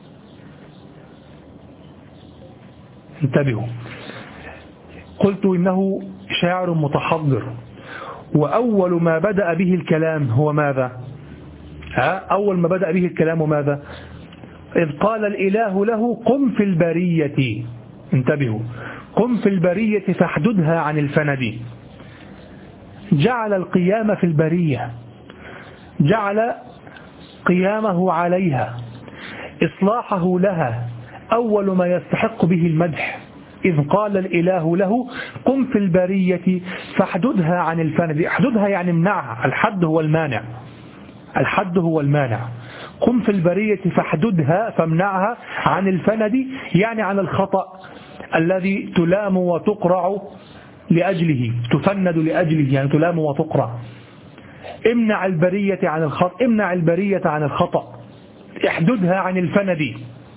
انتبهوا، قلت إنه شاعر متحضر، وأول ما بدأ به الكلام هو ماذا؟ أول ما بدأ به الكلام ماذا؟ إذ قال الإله له قم في البرية، انتبهوا، قم في البرية فاحددها عن الفند، جعل القيام في البرية، جعل قيامه عليها، إصلاحه لها، أول ما يستحق به المدح، إذ قال الإله له قم في البرية فاحددها عن الفند. احددها يعني امنعها، الحد هو المانع، الحد هو المانع. قم في البرية فاحددها فامنعها عن الفند، يعني عن الخطأ الذي تلام وتقرع لأجله، تفند لأجله، يعني تلام وتقرع. امنع البرية عن الخطأ، امنع البرية عن الخطأ، احددها عن الفند.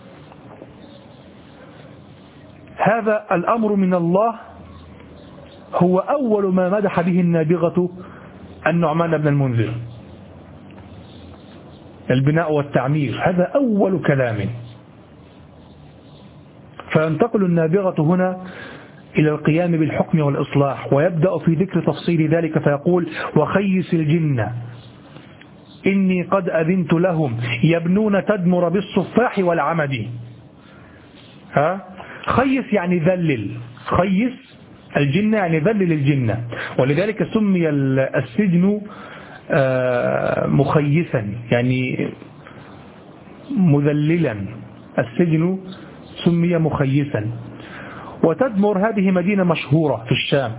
هذا الأمر من الله هو أول ما مدح به النابغة النعمان بن المنذر، البناء والتعمير، هذا أول كلام. فينتقل النابغة هنا إلى القيام بالحكم والإصلاح، ويبدأ في ذكر تفصيل ذلك فيقول وخيس الجن إني قد أذنت لهم يبنون تدمر بالصفاح والعمد. خيس يعني ذلل، خيس الجن يعني ذلل الجن، ولذلك سمي السجن مخيسا يعني مذللا، السجن سمي مخيسا. وتدمر هذه مدينة مشهورة في الشام،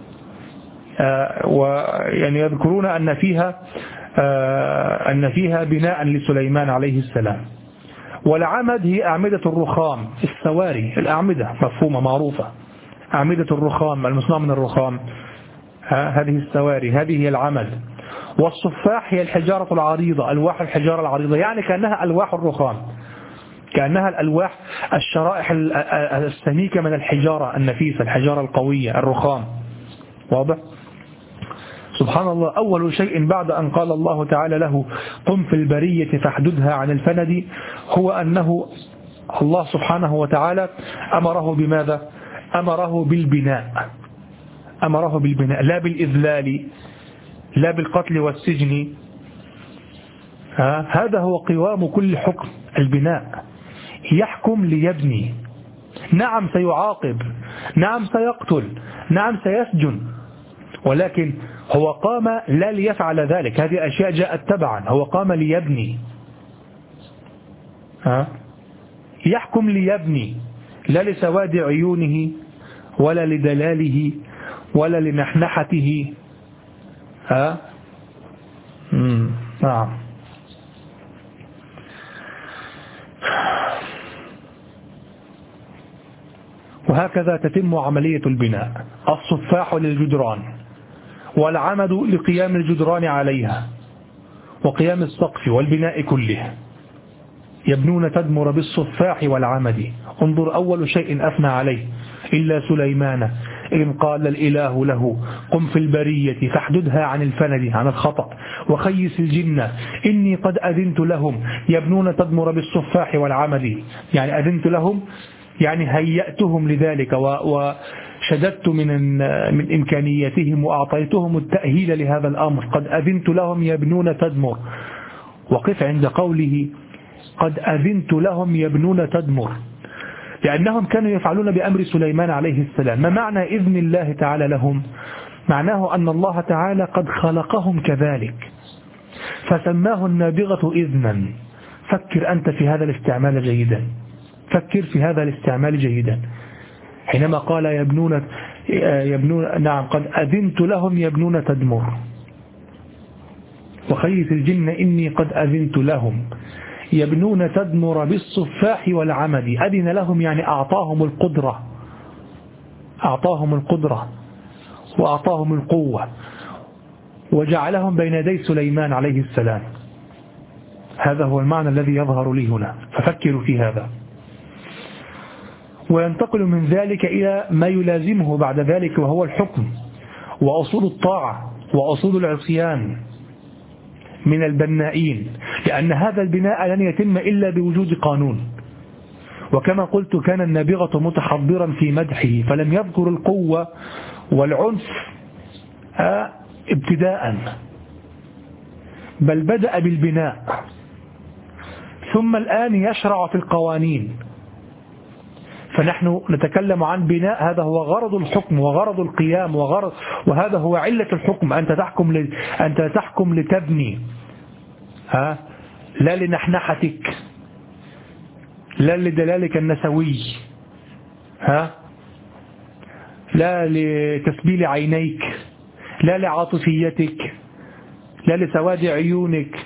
ويعني يذكرون أن فيها بناء لسليمان عليه السلام. والعمد هي أعمدة الرخام، السواري، الأعمدة مفهومة معروفة، أعمدة الرخام المصنوع من الرخام، هذه السواري، هذه هي العمد. والصفاح هي الحجارة العريضة، ألواح الحجارة العريضة، يعني كأنها ألواح الرخام، كأنها الألواح، الشرائح السميكة من الحجارة النفيسة، الحجارة القوية، الرخام. واضح؟ سبحان الله، أول شيء بعد أن قال الله تعالى له قم في البرية فاحددها عن الفند هو أنه الله سبحانه وتعالى أمره بماذا؟ أمره بالبناء، أمره بالبناء، لا بالإذلال، لا بالقتل والسجن. هذا هو قوام كل حكم، البناء. يحكم ليبني، نعم سيعاقب، نعم سيقتل، نعم سيسجن، ولكن هو قام لا ليفعل ذلك، هذه أشياء جاءت تبعا، هو قام ليبني. يحكم ليبني، لا لسواد عيونه ولا لدلاله ولا لنحنحته. نعم. وهكذا تتم عملية البناء، الصفاح للجدران، والعمد لقيام الجدران عليها، وقيام السقف والبناء كله. يبنون تدمر بالصفاح والعمد. انظر أول شيء أثنى عليه إلا سليمان إذ قال الإله له قم في البرية فاحددها عن الفند، عن الخطأ، وخيس الجن إني قد أذنت لهم يبنون تدمر بالصفاح والعمد. يعني أذنت لهم يعني هيأتهم لذلك وشددت من إمكانياتهم وأعطيتهم التأهيل لهذا الأمر. قد أذنت لهم يبنون تدمر. وقف عند قوله قد أذنت لهم يبنون تدمر، لأنهم كانوا يفعلون بأمر سليمان عليه السلام. ما معنى إذن الله تعالى لهم؟ معناه أن الله تعالى قد خلقهم كذلك، فسماه النابغة إذنا. فكر أنت في هذا الاستعمال جيدا، فكر في هذا الاستعمال جيدا. حينما قال يبنون نعم قد أذنت لهم يبنون تدمر، وخيس الجن إني قد أذنت لهم يبنون تدمر بالصفاح والعمد. أذن لهم يعني أعطاهم القدرة، أعطاهم القدرة وأعطاهم القوة، وجعلهم بين يدي سليمان عليه السلام. هذا هو المعنى الذي يظهر لي هنا، ففكروا في هذا. وينتقل من ذلك إلى ما يلازمه بعد ذلك، وهو الحكم وأصول الطاعة وأصول العصيان من البنائين، لأن هذا البناء لن يتم إلا بوجود قانون. وكما قلت كان النابغة متحضرا في مدحه، فلم يذكر القوة والعنف ابتداء، بل بدأ بالبناء، ثم الآن يشرع في القوانين. فنحن نتكلم عن بناء، هذا هو غرض الحكم وغرض القيام وهذا هو علة الحكم. أنت تحكم لتبني، لا لنحنحتك، لا لدلالك النسوي، لا لتسبيل عينيك، لا لعاطفيتك، لا لسواد عيونك.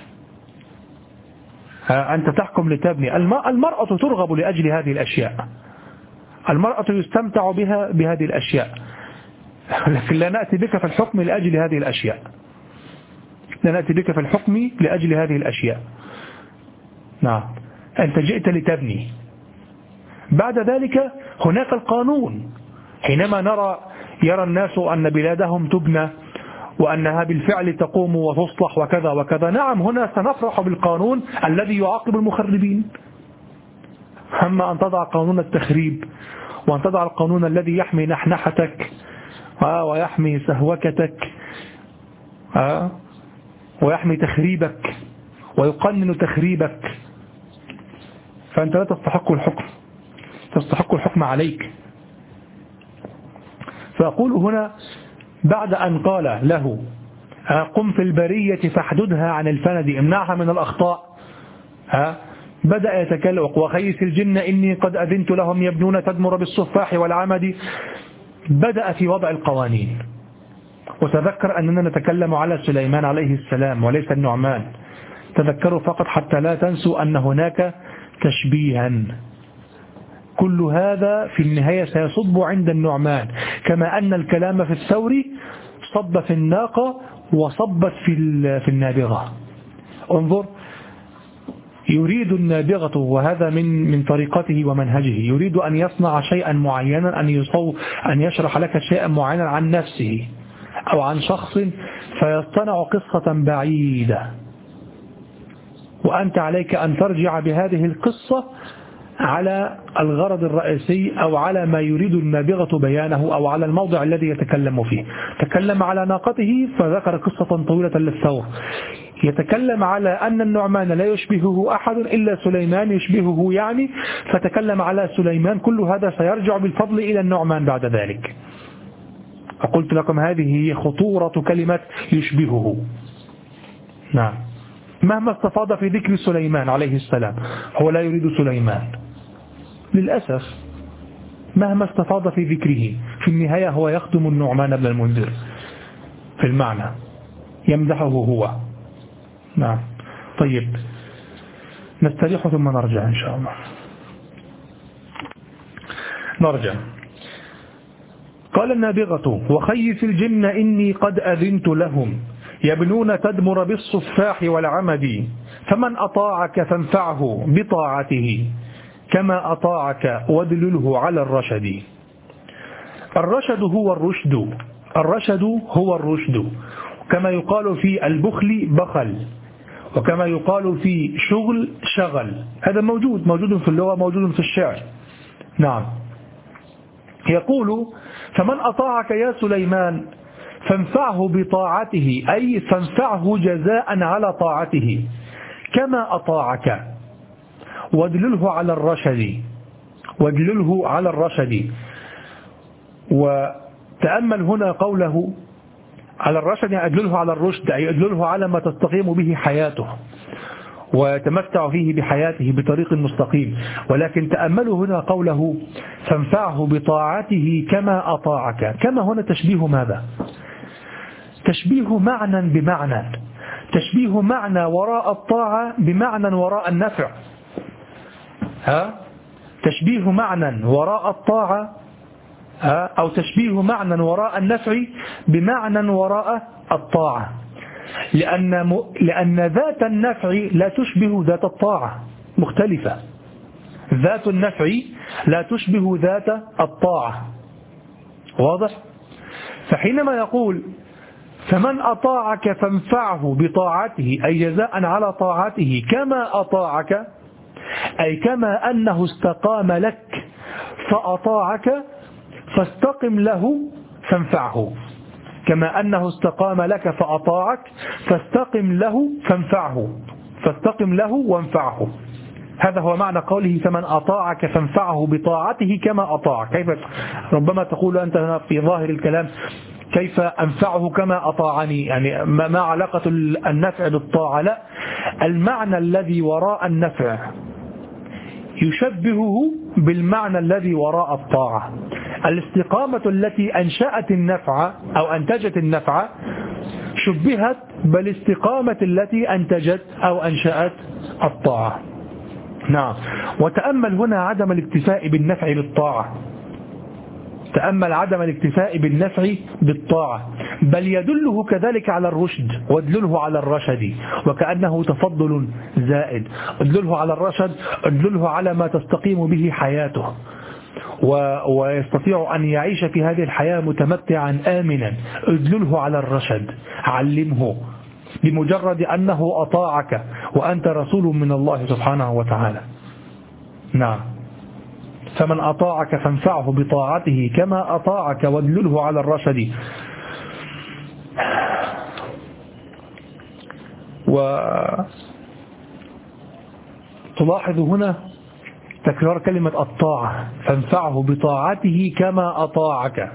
أنت تحكم لتبني. المرأة ترغب لأجل هذه الأشياء، المرأة يستمتع بها بهذه الأشياء، لكن لا نأتي بك في الحكم لأجل هذه الأشياء، لا نأتي بك في الحكم لأجل هذه الأشياء. نعم، أنت جئت لتبني. بعد ذلك هناك القانون. حينما يرى الناس أن بلادهم تبنى وأنها بالفعل تقوم وتصلح وكذا وكذا، نعم، هنا سنفرح بالقانون الذي يعاقب المخربين. أما أن تضع قانون التخريب، وأن تضع القانون الذي يحمي نحنحتك ويحمي سهوكتك ويحمي تخريبك ويقنن تخريبك، فأنت لا تستحق الحكم، تستحق الحكم عليك. فأقول هنا بعد أن قال له قم في البرية فاحددها عن الفند، امنعها من الأخطاء، بدأ يتكلم وخيس الجن إني قد أذنت لهم يبنون تدمر بالصفاح والعمد. بدأ في وضع القوانين. وتذكر أننا نتكلم على سليمان عليه السلام وليس النعمان، تذكروا فقط حتى لا تنسوا أن هناك تشبيها. كل هذا في النهاية سيصب عند النعمان، كما أن الكلام في الثور صب في الناقة وصبت في النابغة. انظر، يريد النابغة، وهذا من طريقته ومنهجه، يريد أن يصنع شيئا معينا، أن يشرح لك شيئا معينا عن نفسه أو عن شخص، فيصطنع قصة بعيدة، وأنت عليك أن ترجع بهذه القصة على الغرض الرئيسي أو على ما يريد النابغة بيانه أو على الموضع الذي يتكلم فيه. تكلم على ناقته فذكر قصة طويلة للثور، يتكلم على أن النعمان لا يشبهه أحد إلا سليمان يشبهه يعني، فتكلم على سليمان. كل هذا سيرجع بالفضل إلى النعمان بعد ذلك. قلت لكم هذه هي خطورة كلمة يشبهه. نعم، مهما استفاض في ذكر سليمان عليه السلام هو لا يريد سليمان للأسف، مهما استفاض في ذكره في النهاية هو يخدم النعمان بن المنذر في المعنى، يمدحه هو. نعم، طيب نستريح ثم نرجع إن شاء الله. نرجع. قال النابغة وخيف الجن إني قد أذنت لهم يبنون تدمر بالصفاح والعمد، فمن أطاعك فانفعه بطاعته كما أطاعك وادلله على الرشد. الرشد هو الرشد، الرشد هو الرشد، كما يقال في البخل بخل، وكما يقال في شغل شغل. هذا موجود في اللغة، موجود في الشعر. نعم، يقول فمن أطاعك يا سليمان فانفعه بطاعته، أي فانفعه جزاء على طاعته كما أطاعك، وادلله على الرشد، وادلله على الرشد. وتأمل هنا قوله على الرشد، يعني أدلله على الرشد، أي أدلله على ما تستقيم به حياته ويتمتع فيه بحياته بطريق مستقيم. ولكن تأملوا هنا قوله فانفعه بطاعته كما أطاعك. كما هنا تشبيه ماذا؟ تشبيه معنى بمعنى، تشبيه معنى وراء الطاعة بمعنى وراء النفع. تشبيه معنى وراء الطاعة أو تشبيه معنى وراء النفع بمعنى وراء الطاعة، لأن ذات النفع لا تشبه ذات الطاعة، مختلفة. ذات النفع لا تشبه ذات الطاعة، واضح؟ فحينما يقول فمن أطاعك فانفعه بطاعته، أي جزاء على طاعته كما أطاعك، أي كما أنه استقام لك فأطاعك فاستقم له فانفعه، كما أنه استقام لك فأطاعك فاستقم له فانفعه، فاستقم له وانفعه. هذا هو معنى قوله فمن أطاعك فانفعه بطاعته كما أطاعك. كيف ربما تقول أنت في ظاهر الكلام كيف أنفعه كما أطاعني، يعني ما علاقة النفع بالطاعة؟ لا، المعنى الذي وراء النفع يشبهه بالمعنى الذي وراء الطاعة. الاستقامة التي أنشأت النفع أو أنتجت النفع شبهت بالاستقامة التي أنتجت أو أنشأت الطاعة. نعم. وتأمل هنا عدم الاكتفاء بالنفع بالطاعة، تأمل عدم الاكتفاء بالنفع بالطاعة، بل يدله كذلك على الرشد وادلله على الرشد، وكأنه تفضل زائد. ادلله على الرشد، ادلله على ما تستقيم به حياته ويستطيع أن يعيش في هذه الحياة متمتعا آمنا. ادلله على الرشد، علمه بمجرد أنه أطاعك وأنت رسول من الله سبحانه وتعالى. نعم. فمن أطاعك فانفعه بطاعته كما أطاعك وادلله على الرشد. وتلاحظ هنا تكرار كلمة الطاعة، فانفعه بطاعته كما أطاعك.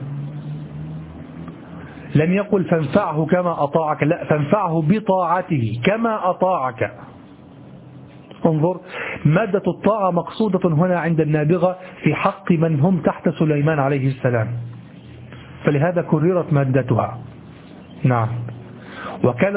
لم يقل فانفعه كما أطاعك، لا، فانفعه بطاعته كما أطاعك. انظر، مادة الطاعة مقصودة هنا عند النابغة في حق من هم تحت سليمان عليه السلام، فلهذا كررت مادتها. نعم. وكان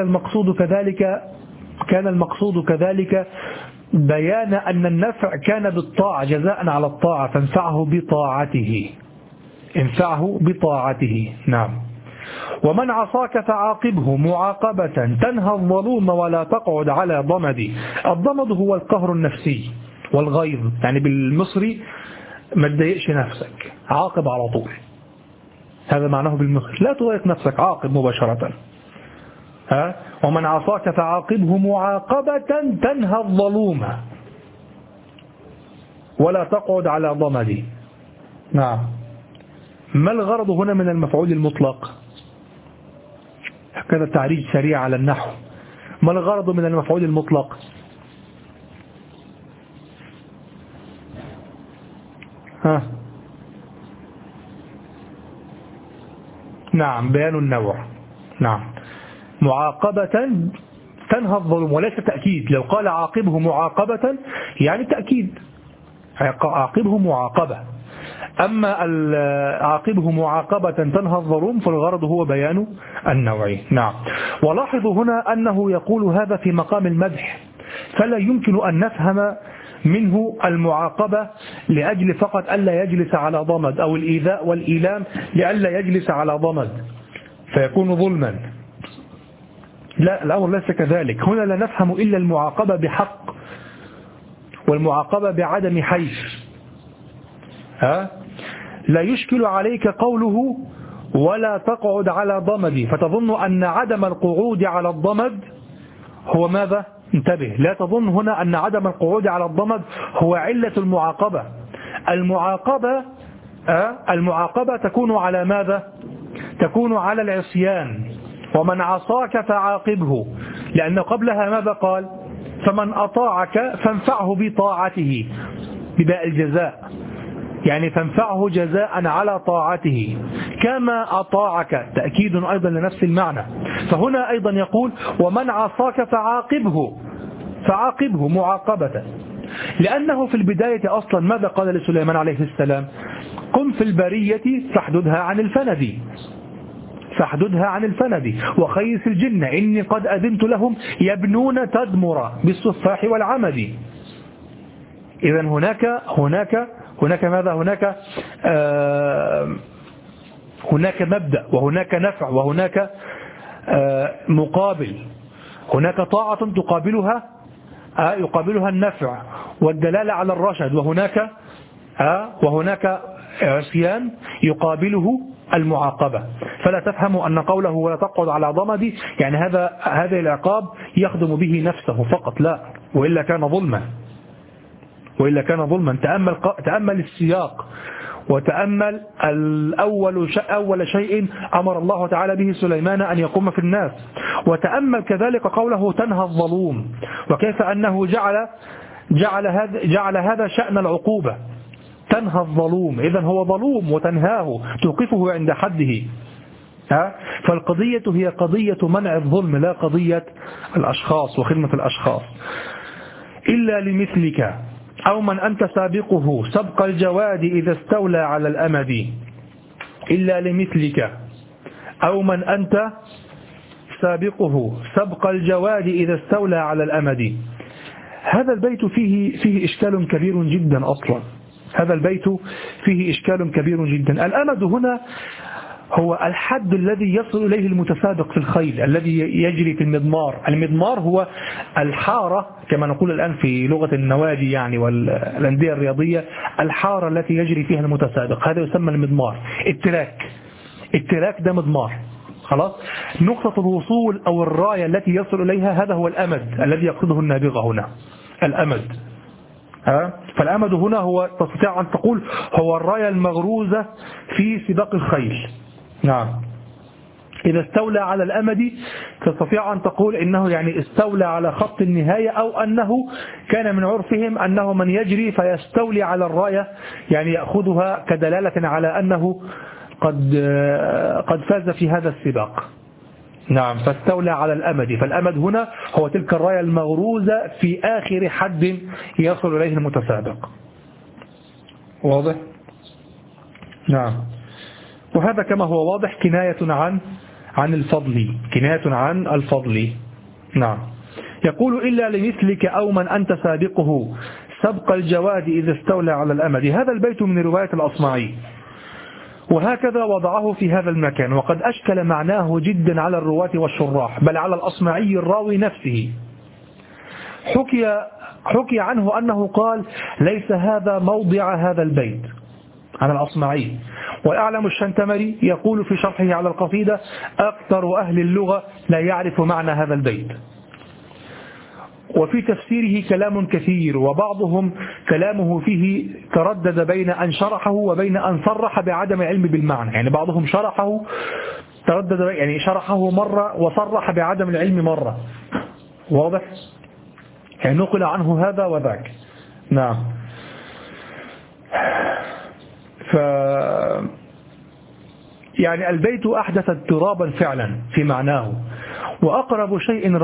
المقصود كذلك بيان أن النفع كان بالطاعة جزاء على الطاعة، فانفعه بطاعته، انفعه بطاعته. نعم. ومن عصاك فعاقبه معاقبة تنهى الظلوم ولا تقعد على ضمد. الضمد هو القهر النفسي والغيظ، يعني بالمصري ما تضايقش نفسك، عاقب على طول، هذا معناه بالمصري، لا تضايق نفسك، عاقب مباشرة. ومن عصاك فعاقبه معاقبة تنهى الظلوم ولا تقعد على ضمد. نعم. ما الغرض هنا من المفعول المطلق؟ هكذا تعريج سريع على النحو. ما الغرض من المفعول المطلق؟ نعم، بيان النوع. نعم. معاقبة تنهى الظلم وليس تأكيد. لو قال عاقبه معاقبة يعني تأكيد، عاقبه معاقبة. أما عاقبه معاقبة تنهى الظلم فالغرض هو بيان النوع. نعم. ولاحظوا هنا أنه يقول هذا في مقام المدح، فلا يمكن أن نفهم منه المعاقبة لأجل فقط ألا يجلس على ضمد، أو الإيذاء والإيلام لألا يجلس على ضمد فيكون ظلما. لا، الأمر ليس كذلك. هنا لا نفهم إلا المعاقبة بحق والمعاقبة بعدم حيث. لا يشكل عليك قوله ولا تقعد على ضمد فتظن أن عدم القعود على الضمد هو ماذا؟ انتبه، لا تظن هنا أن عدم القعود على الضمد هو علة المعاقبة. المعاقبة تكون على ماذا؟ تكون على العصيان. ومن عصاك فعاقبه، لأن قبلها ماذا قال؟ فمن أطاعك فانفعه بطاعته بباء الجزاء، يعني فانفعه جزاء على طاعته كما أطاعك، تأكيد أيضا لنفس المعنى. فهنا أيضا يقول ومن عصاك فعاقبه معاقبة، لأنه في البداية أصلا ماذا قال لسليمان عليه السلام؟ قم في البرية فاحددها عن الفند وخيس الجن إني قد أذنت لهم يبنون تدمر بالصفاح والعمد. إذا هناك ماذا؟ هناك مبدأ وهناك نفع وهناك مقابل. هناك طاعة يقابلها النفع والدلالة على الرشد، وهناك عصيان يقابله المعاقبة. فلا تفهم أن قوله ولا تقعد على ضمد يعني هذا العقاب يخدم به نفسه فقط، لا، وإلا كان ظلما. تأمل السياق وتأمل أول شيء أمر الله تعالى به سليمان أن يقوم في الناس، وتأمل كذلك قوله تنهى الظلوم، وكيف أنه جعل جعل هذا شأن العقوبة، تنهى الظلوم، إذن هو ظلوم وتنهاه توقفه عند حده. فالقضية هي قضية منع الظلم لا قضية الأشخاص وخدمة الأشخاص. إلا لمثلك أو من أنت سابقه سبق الجواد إذا استولى على الأمد. إلا لمثلك أو من أنت سابقه سبق الجواد إذا استولى على الأمد. هذا البيت فيه إشكال كبير جدا أصلا. هذا البيت فيه إشكال كبير جدا. الأمد هنا هو الحد الذي يصل إليه المتسابق في الخيل، الذي يجري في المضمار. المضمار هو الحارة كما نقول الآن في لغة النوادي يعني والأندية الرياضية، الحارة التي يجري فيها المتسابق، هذا يسمى المضمار. التراك ده مضمار. خلاص، نقطة الوصول أو الراية التي يصل إليها هذا هو الأمد الذي يقصده النابغة هنا، الأمد. فالأمد هنا هو تستطيع أن تقول هو الراية المغروزة في سباق الخيل. نعم، إذا استولى على الأمد تستطيع أن تقول إنه يعني استولى على خط النهاية، أو أنه كان من عرفهم أنه من يجري فيستولي على الراية، يعني يأخذها كدلالة على أنه قد فاز في هذا السباق. نعم، فاستولى على الأمد. فالأمد هنا هو تلك الراية المغروزة في آخر حد يصل إليه المتسابق. واضح؟ نعم. وهذا كما هو واضح كناية عن الفضل، كناية عن الفضل. نعم. يقول إلا لمثلك أو من أنت سابقه سبق الجواد إذا استولى على الأمد. هذا البيت من رواية الأصمعي، وهكذا وضعه في هذا المكان، وقد أشكل معناه جدا على الرواة والشراح، بل على الأصمعي الراوي نفسه. حكي عنه أنه قال ليس هذا موضع هذا البيت، عن الأصمعي. وأعلم الشنتمري يقول في شرحه على القصيدة أكثر أهل اللغة لا يعرف معنى هذا البيت. وفي تفسيره كلام كثير، وبعضهم كلامه فيه تردد بين أن شرحه وبين أن صرح بعدم العلم بالمعنى. يعني بعضهم شرحه تردد، يعني شرحه مرة وصرح بعدم العلم مرة. واضح؟ يعني نقل عنه هذا وذاك. نعم. يعني البيت أحدث اضطرابا فعلا في معناه. وأقرب شيء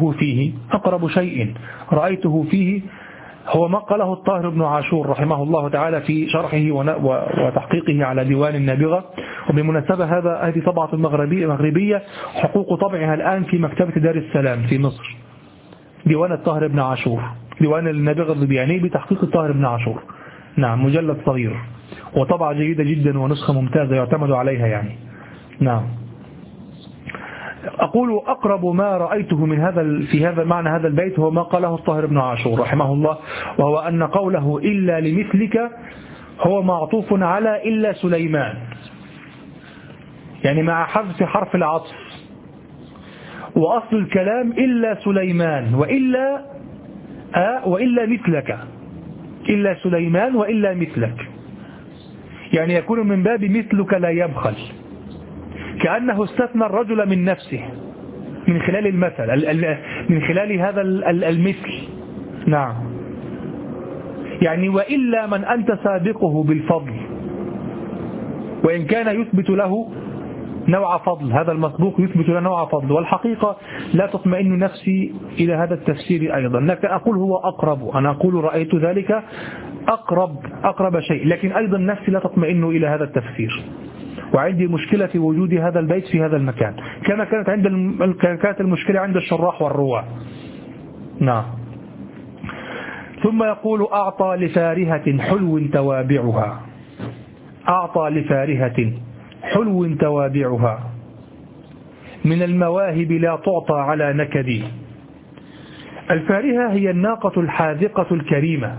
رأيته فيه هو ما قاله الطاهر بن عاشور رحمه الله تعالى في شرحه وتحقيقه على ديوان النابغة. وبمناسبة هذه طبعة مغربية حقوق طبعها الآن في مكتبة دار السلام في مصر، ديوان الطاهر بن عاشور، ديوان النابغة الظبياني بتحقيق الطاهر بن عاشور. نعم، مجلد صغير وطبعة جيدة جدا ونسخة ممتازة يعتمد عليها يعني. نعم. أقول أقرب ما رأيته في هذا معنى هذا البيت هو ما قاله الطاهر بن عاشور رحمه الله، وهو أن قوله إلا لمثلك هو معطوف على إلا سليمان، يعني مع حذف حرف العطف. وأصل الكلام إلا سليمان وإلا مثلك، إلا سليمان وإلا مثلك، يعني يكون من باب مثلك لا يبخل، كأنه استثنى الرجل من نفسه من خلال المثل، من خلال هذا المثل. نعم، يعني وإلا من أنت سابقه بالفضل، وإن كان يثبت له نوع فضل، هذا المسبوق يثبت له نوع فضل، والحقيقة لا تطمئن نفسي إلى هذا التفسير أيضا. لكن أقول هو أقرب، أنا أقول رأيت ذلك أقرب شيء، لكن أيضا نفسي لا تطمئن إلى هذا التفسير، وعندي مشكلة في وجود هذا البيت في هذا المكان، كما كانت المشكلة عند الشراح والرواة. نعم. ثم يقول أعطى لفارهة حلو توابعها، أعطى لفارهة حلو توابعها، من المواهب لا تعطى على نكد. الفارهة هي الناقة الحاذقة الكريمة.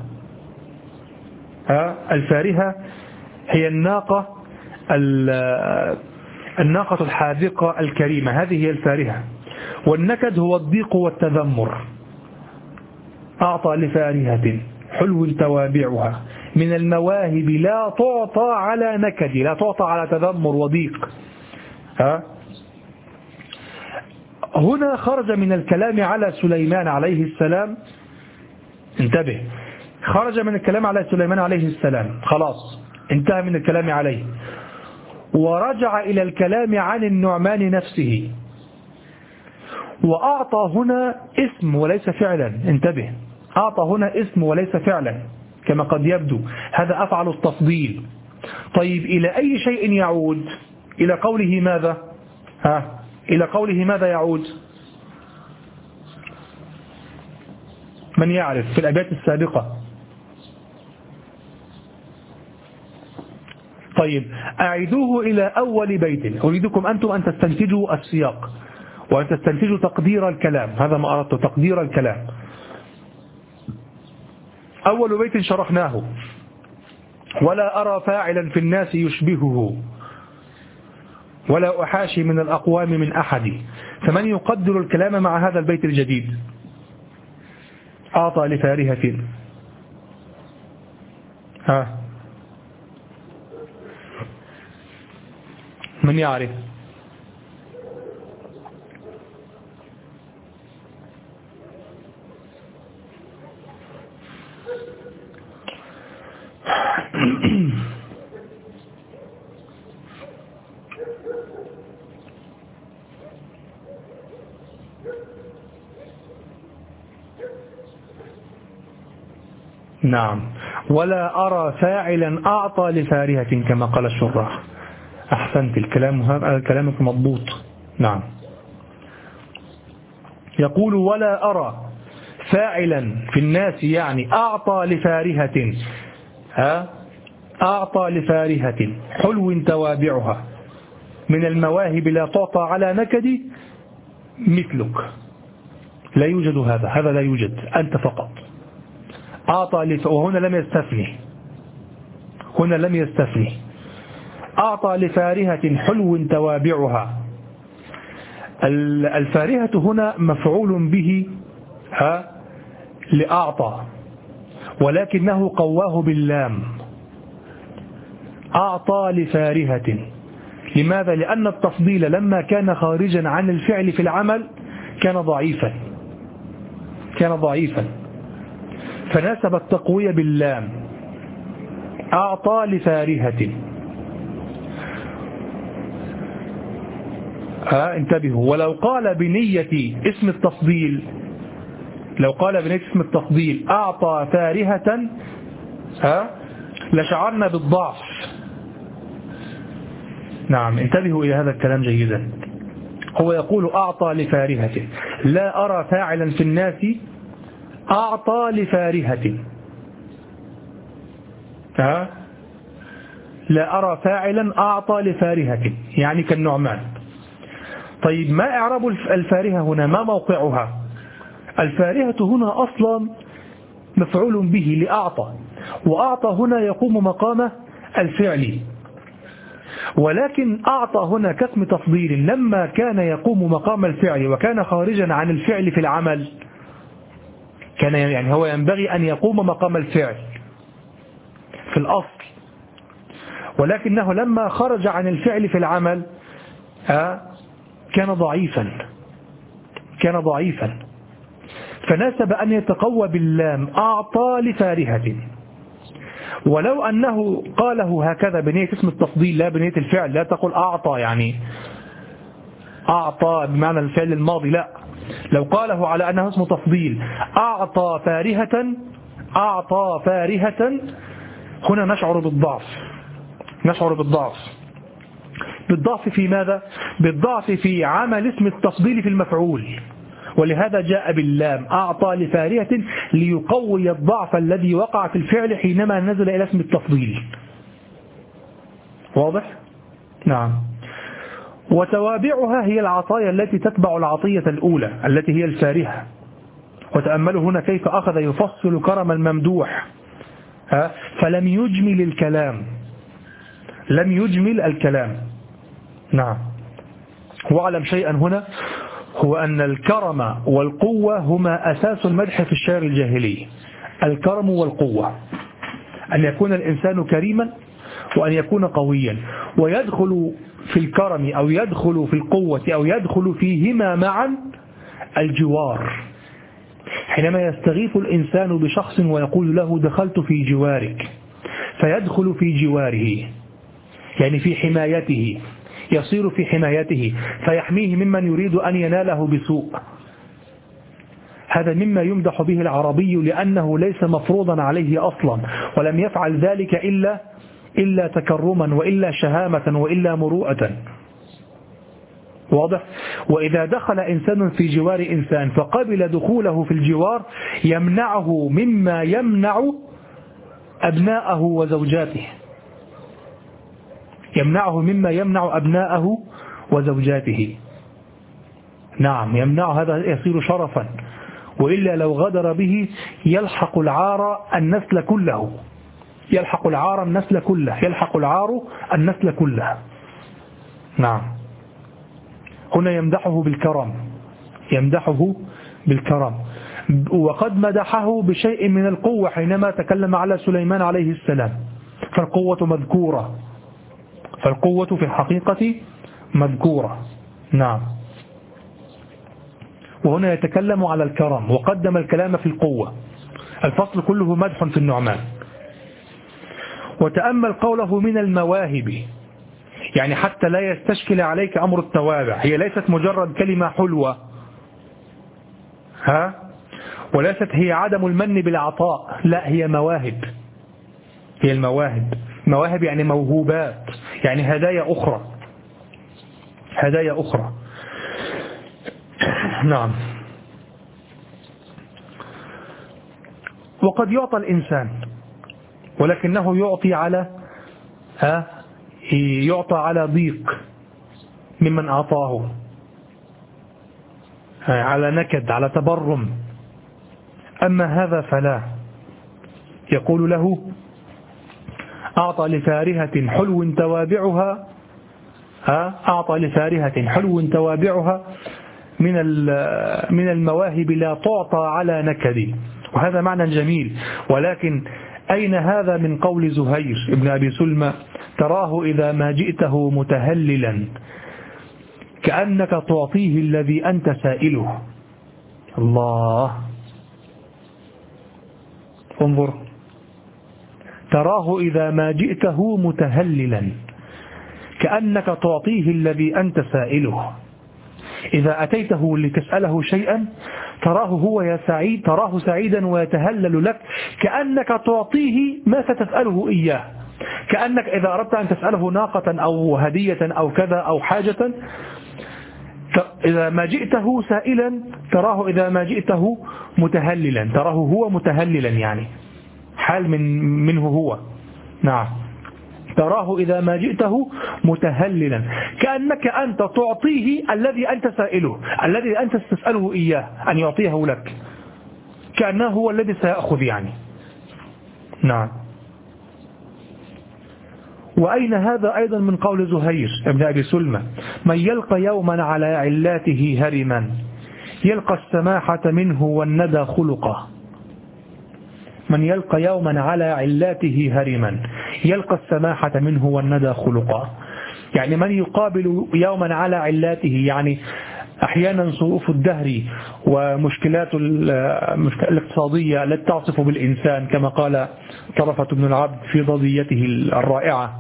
الفارهة هي الناقة الحاذقة الكريمة، هذه هي الفارهة. والنكد هو الضيق والتذمر. أعطى لفارهة حلو توابعها، من المواهب لا تعطى على نكد، لا تعطى على تذمر وضيق. هنا خرج من الكلام على سليمان عليه السلام انتبه، خرج من الكلام على سليمان عليه السلام، خلاص انتهى من الكلام عليه، ورجع إلى الكلام عن النعمان نفسه، وأعطى هنا اسم وليس فعلا. انتبه، أعطى هنا اسم وليس فعلا كما قد يبدو، هذا أفعل التفضيل. طيب إلى أي شيء يعود؟ إلى قوله ماذا؟ إلى قوله ماذا يعود؟ من يعرف في الأبيات السابقة؟ طيب أعيدوه إلى أول بيت، أريدكم أنتم أن تستنتجوا السياق وأن تستنتجوا تقدير الكلام، هذا ما أردت، تقدير الكلام. أول بيت شرحناه: ولا أرى فاعلا في الناس يشبهه، ولا أحاشي من الأقوام من أحد. فمن يقدر الكلام مع هذا البيت الجديد؟ أعطى لفارهة. من يعرف؟ نعم، ولا أرى فاعلا أعطى لفارهة كما قال الشراح. أحسنت، كلامك مضبوط. نعم، يقول ولا أرى فاعلا في الناس، يعني أعطى لفارهة، أعطى لفارهة حلو توابعها من المواهب لا تعطى على نكد مثلك. لا يوجد هذا لا يوجد، أنت فقط. أعطى وهنا لم يستثني، هنا لم يستثني. أعطى لفارهة حلو توابعها. الفارهة هنا مفعول به لأعطى، ولكنه قواه باللام. أعطى لفارهة، لماذا؟ لأن التفضيل لما كان خارجا عن الفعل في العمل كان ضعيفا، فناسب التقوية باللام. أعطى لفارهة. انتبهوا، ولو قال بنية اسم التفضيل، لو قال بنية اسم التفضيل أعطى فارهة لشعرنا بالضعف. نعم، انتبهوا إلى هذا الكلام جيدا. هو يقول أعطى لفارهة، لا أرى فاعلا في الناس أعطى لفارهة. لا أرى فاعلا أعطى لفارهة، يعني كالنعمان. طيب ما إعراب الفارهة هنا؟ ما موقعها؟ الفارهة هنا أصلا مفعول به لأعطى، وأعطى هنا يقوم مقام الفعل، ولكن أعطى هنا كاسم تفضيل لما كان يقوم مقام الفعل وكان خارجا عن الفعل في العمل، كان يعني هو ينبغي أن يقوم مقام الفعل في الأصل، ولكنه لما خرج عن الفعل في العمل كان ضعيفا، فناسب أن يتقوى باللام. أعطى لفارهة. ولو أنه قاله هكذا بنية اسم التفضيل لا بنية الفعل، لا تقول أعطى يعني أعطى بمعنى الفعل الماضي، لا، لو قاله على أنه اسم تفضيل أعطى فارهة، هنا نشعر بالضعف في ماذا؟ بالضعف في عمل اسم التفضيل في المفعول، ولهذا جاء باللام. أعطى لفارهة ليقوي الضعف الذي وقع في الفعل حينما نزل إلى اسم التفضيل. واضح؟ نعم. وتوابعها هي العطايا التي تتبع العطية الأولى التي هي الفارهة. وتأملوا هنا كيف أخذ يفصل كرم الممدوح، فلم يجمل الكلام. نعم. واعلم شيئا هنا، هو أن الكرم والقوة هما أساس المدح في الشعر الجاهلي. الكرم والقوة، أن يكون الإنسان كريما وأن يكون قويا، ويدخل في الكرم أو يدخل في القوة أو يدخل فيهما معا الجوار. حينما يستغيث الإنسان بشخص ويقول له دخلت في جوارك، فيدخل في جواره يعني في حمايته، يصير في حمايته فيحميه ممن يريد أن يناله بسوء. هذا مما يمدح به العربي لأنه ليس مفروضا عليه أصلا، ولم يفعل ذلك إلا تكرما وإلا شهامة وإلا مروءة. واضح؟ وإذا دخل إنسان في جوار إنسان فقبل دخوله في الجوار يمنعه مما يمنع أبناءه وزوجاته، يمنعه مما يمنع أبناءه وزوجاته. نعم، يمنع، هذا يصير شرفا، وإلا لو غدر به يلحق العار النسل كله، يلحق العار النسل كله، يلحق العار النسل كله. نعم، هنا يمدحه بالكرم، يمدحه بالكرم. وقد مدحه بشيء من القوة حينما تكلم على سليمان عليه السلام، فالقوة مذكورة، فالقوة في الحقيقة مذكورة. نعم، وهنا يتكلم على الكرم وقدم الكلام في القوة. الفصل كله مدح في النعمان. وتأمل قوله من المواهب، يعني حتى لا يستشكل عليك أمر التوابع، هي ليست مجرد كلمة حلوة، وليست هي عدم المن بالعطاء، لا، هي مواهب، هي المواهب. مواهب يعني موهوبات، يعني هدايا أخرى، هدايا أخرى. نعم. وقد يعطى الإنسان ولكنه يعطى على ضيق ممن أعطاه، على نكد، على تبرم. أما هذا فلا، يقول له أعطى لفارهة حلو توابعها، أعطى لفارهة حلو توابعها من المواهب لا تعطى على نكد. وهذا معنى جميل، ولكن أين هذا من قول زهير ابن أبي سلمى تراه إذا ما جئته متهللا كأنك تعطيه الذي أنت سائله. الله، انظر، تراه إذا ما جئته متهللا كأنك تعطيه الذي أنت سائله. إذا أتيته لتسأله شيئا تراه هو تراه سعيدا ويتهلل لك كأنك تعطيه ما ستسأله إياه. كأنك إذا أردت أن تسأله ناقة أو هدية أو كذا أو حاجة، إذا ما جئته سائلا تراه إذا ما جئته متهللا، تراه هو متهللا، يعني حال منه هو. نعم، تراه إذا ما جئته متهللا كأنك أنت تعطيه الذي أنت سائله، الذي أنت تسأله إياه أن يعطيه لك، كأنه هو الذي سيأخذ يعني. نعم. وأين هذا أيضا من قول زهير ابن أبي سلمى من يلقى يوما على علاته هرما يلقى السماحة منه والندى خلقه. من يلقى يوما على علاته هرما يلقى السماحة منه والندى خلقا، يعني من يقابل يوما على علاته، يعني أحيانا ظروف الدهر ومشكلات الاقتصادية التي تعصف بالإنسان كما قال طرفة بن العبد في ضضيته الرائعة،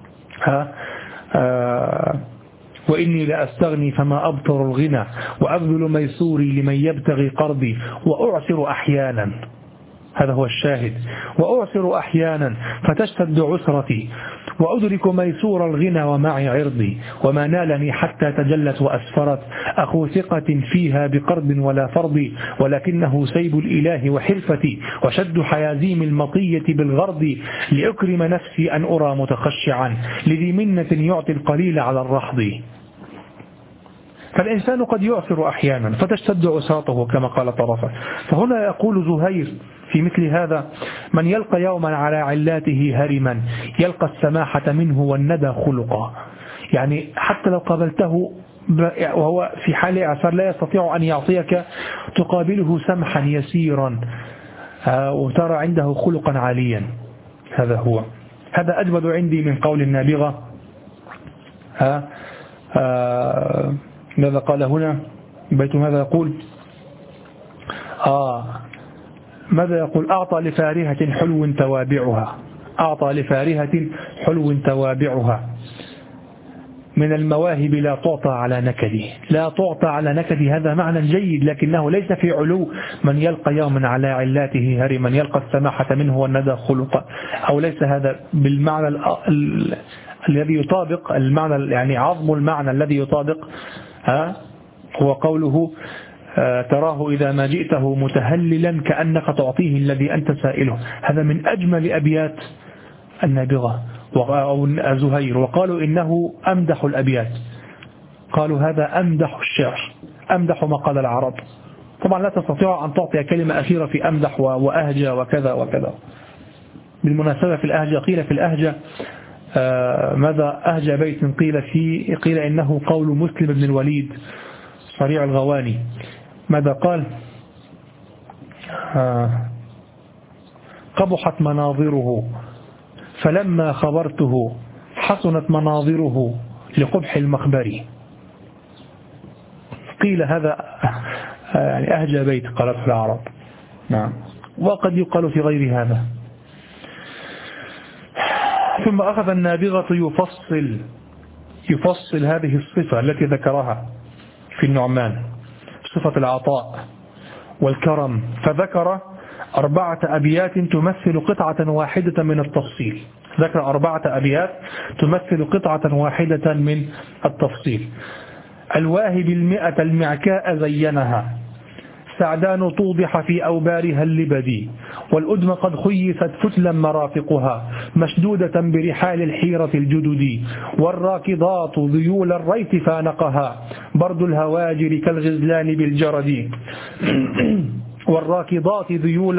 وإني لأستغني فما أبطر الغنى وأبذل ميسوري لمن يبتغي قرضي وأعسر أحيانا. هذا هو الشاهد، وأعسر أحيانا فتشتد عسرتي وأدرك ميسور الغنى ومعي عرضي وما نالني حتى تجلت وأسفرت أخو ثقة فيها بقرض ولا فرض ولكنه سيب الإله وحرفتي وشد حيازيم المطية بالغرض لأكرم نفسي أن أرى متخشعا لذي منة يعطي القليل على الرحض. فالإنسان قد يعسر أحيانا فتشتد عساطه كما قال طرفة. فهنا يقول زهير في مثل هذا من يلقى يوما على علاته هرما يلقى السماحة منه والندى خلقا، يعني حتى لو قابلته وهو في حال إعسار لا يستطيع أن يعطيك تقابله سمحا يسيرا وترى عنده خلقا عاليا. هذا أجود عندي من قول النابغة. ماذا قال هنا؟ بيت ماذا يقول؟ ماذا يقول؟ أعطى لفارهة حلو توابعها، أعطى لفارهة حلو توابعها، من المواهب لا تعطى على نكدي. لا تعطى على نكدي هذا معنى جيد، لكنه ليس في علو من يلقى يوما على علاته هري، من يلقى السماحة منه والندى خلقا، أو ليس هذا بالمعنى الذي يطابق المعنى، يعني عظم المعنى الذي يطابق هو قوله تراه إذا ما جئته متهللا كأنك تعطيه الذي أنت سائله. هذا من أجمل أبيات النابغة أو زهير. وقالوا إنه أمدح الأبيات، قالوا هذا أمدح الشعر، أمدح ما قال العرب. طبعا لا تستطيع أن تعطي كلمة أخيرة في أمدح وأهجى وكذا وكذا. بالمناسبة في الأهجى قيل في الأهجى ماذا أهجى بيت قيل إنه قول مسلم بن الوليد صريع الغواني. ماذا قال؟ قبحت مناظره فلما خبرته حسنت مناظره لقبح المخبر. قيل هذا يعني أهجى بيت قالته العرب. نعم. وقد يقال في غير هذا. ثم أخذ النابغة يفصل هذه الصفة التي ذكرها في النعمان، صفة العطاء والكرم، فذكر 4 أبيات تمثل قطعة واحدة من التفصيل. ذكر 4 أبيات تمثل قطعة واحدة من التفصيل. الواهب 100 المعكاء زينها، سعدان توضح في أوبارها اللبدي، والأدم قد خيست فتلا مرافقها، مشدودة برحال الحيرة الجدد، والراكضات ذيول الريت فانقها، برد الهواجر كالغزلان بالجرد والراكضات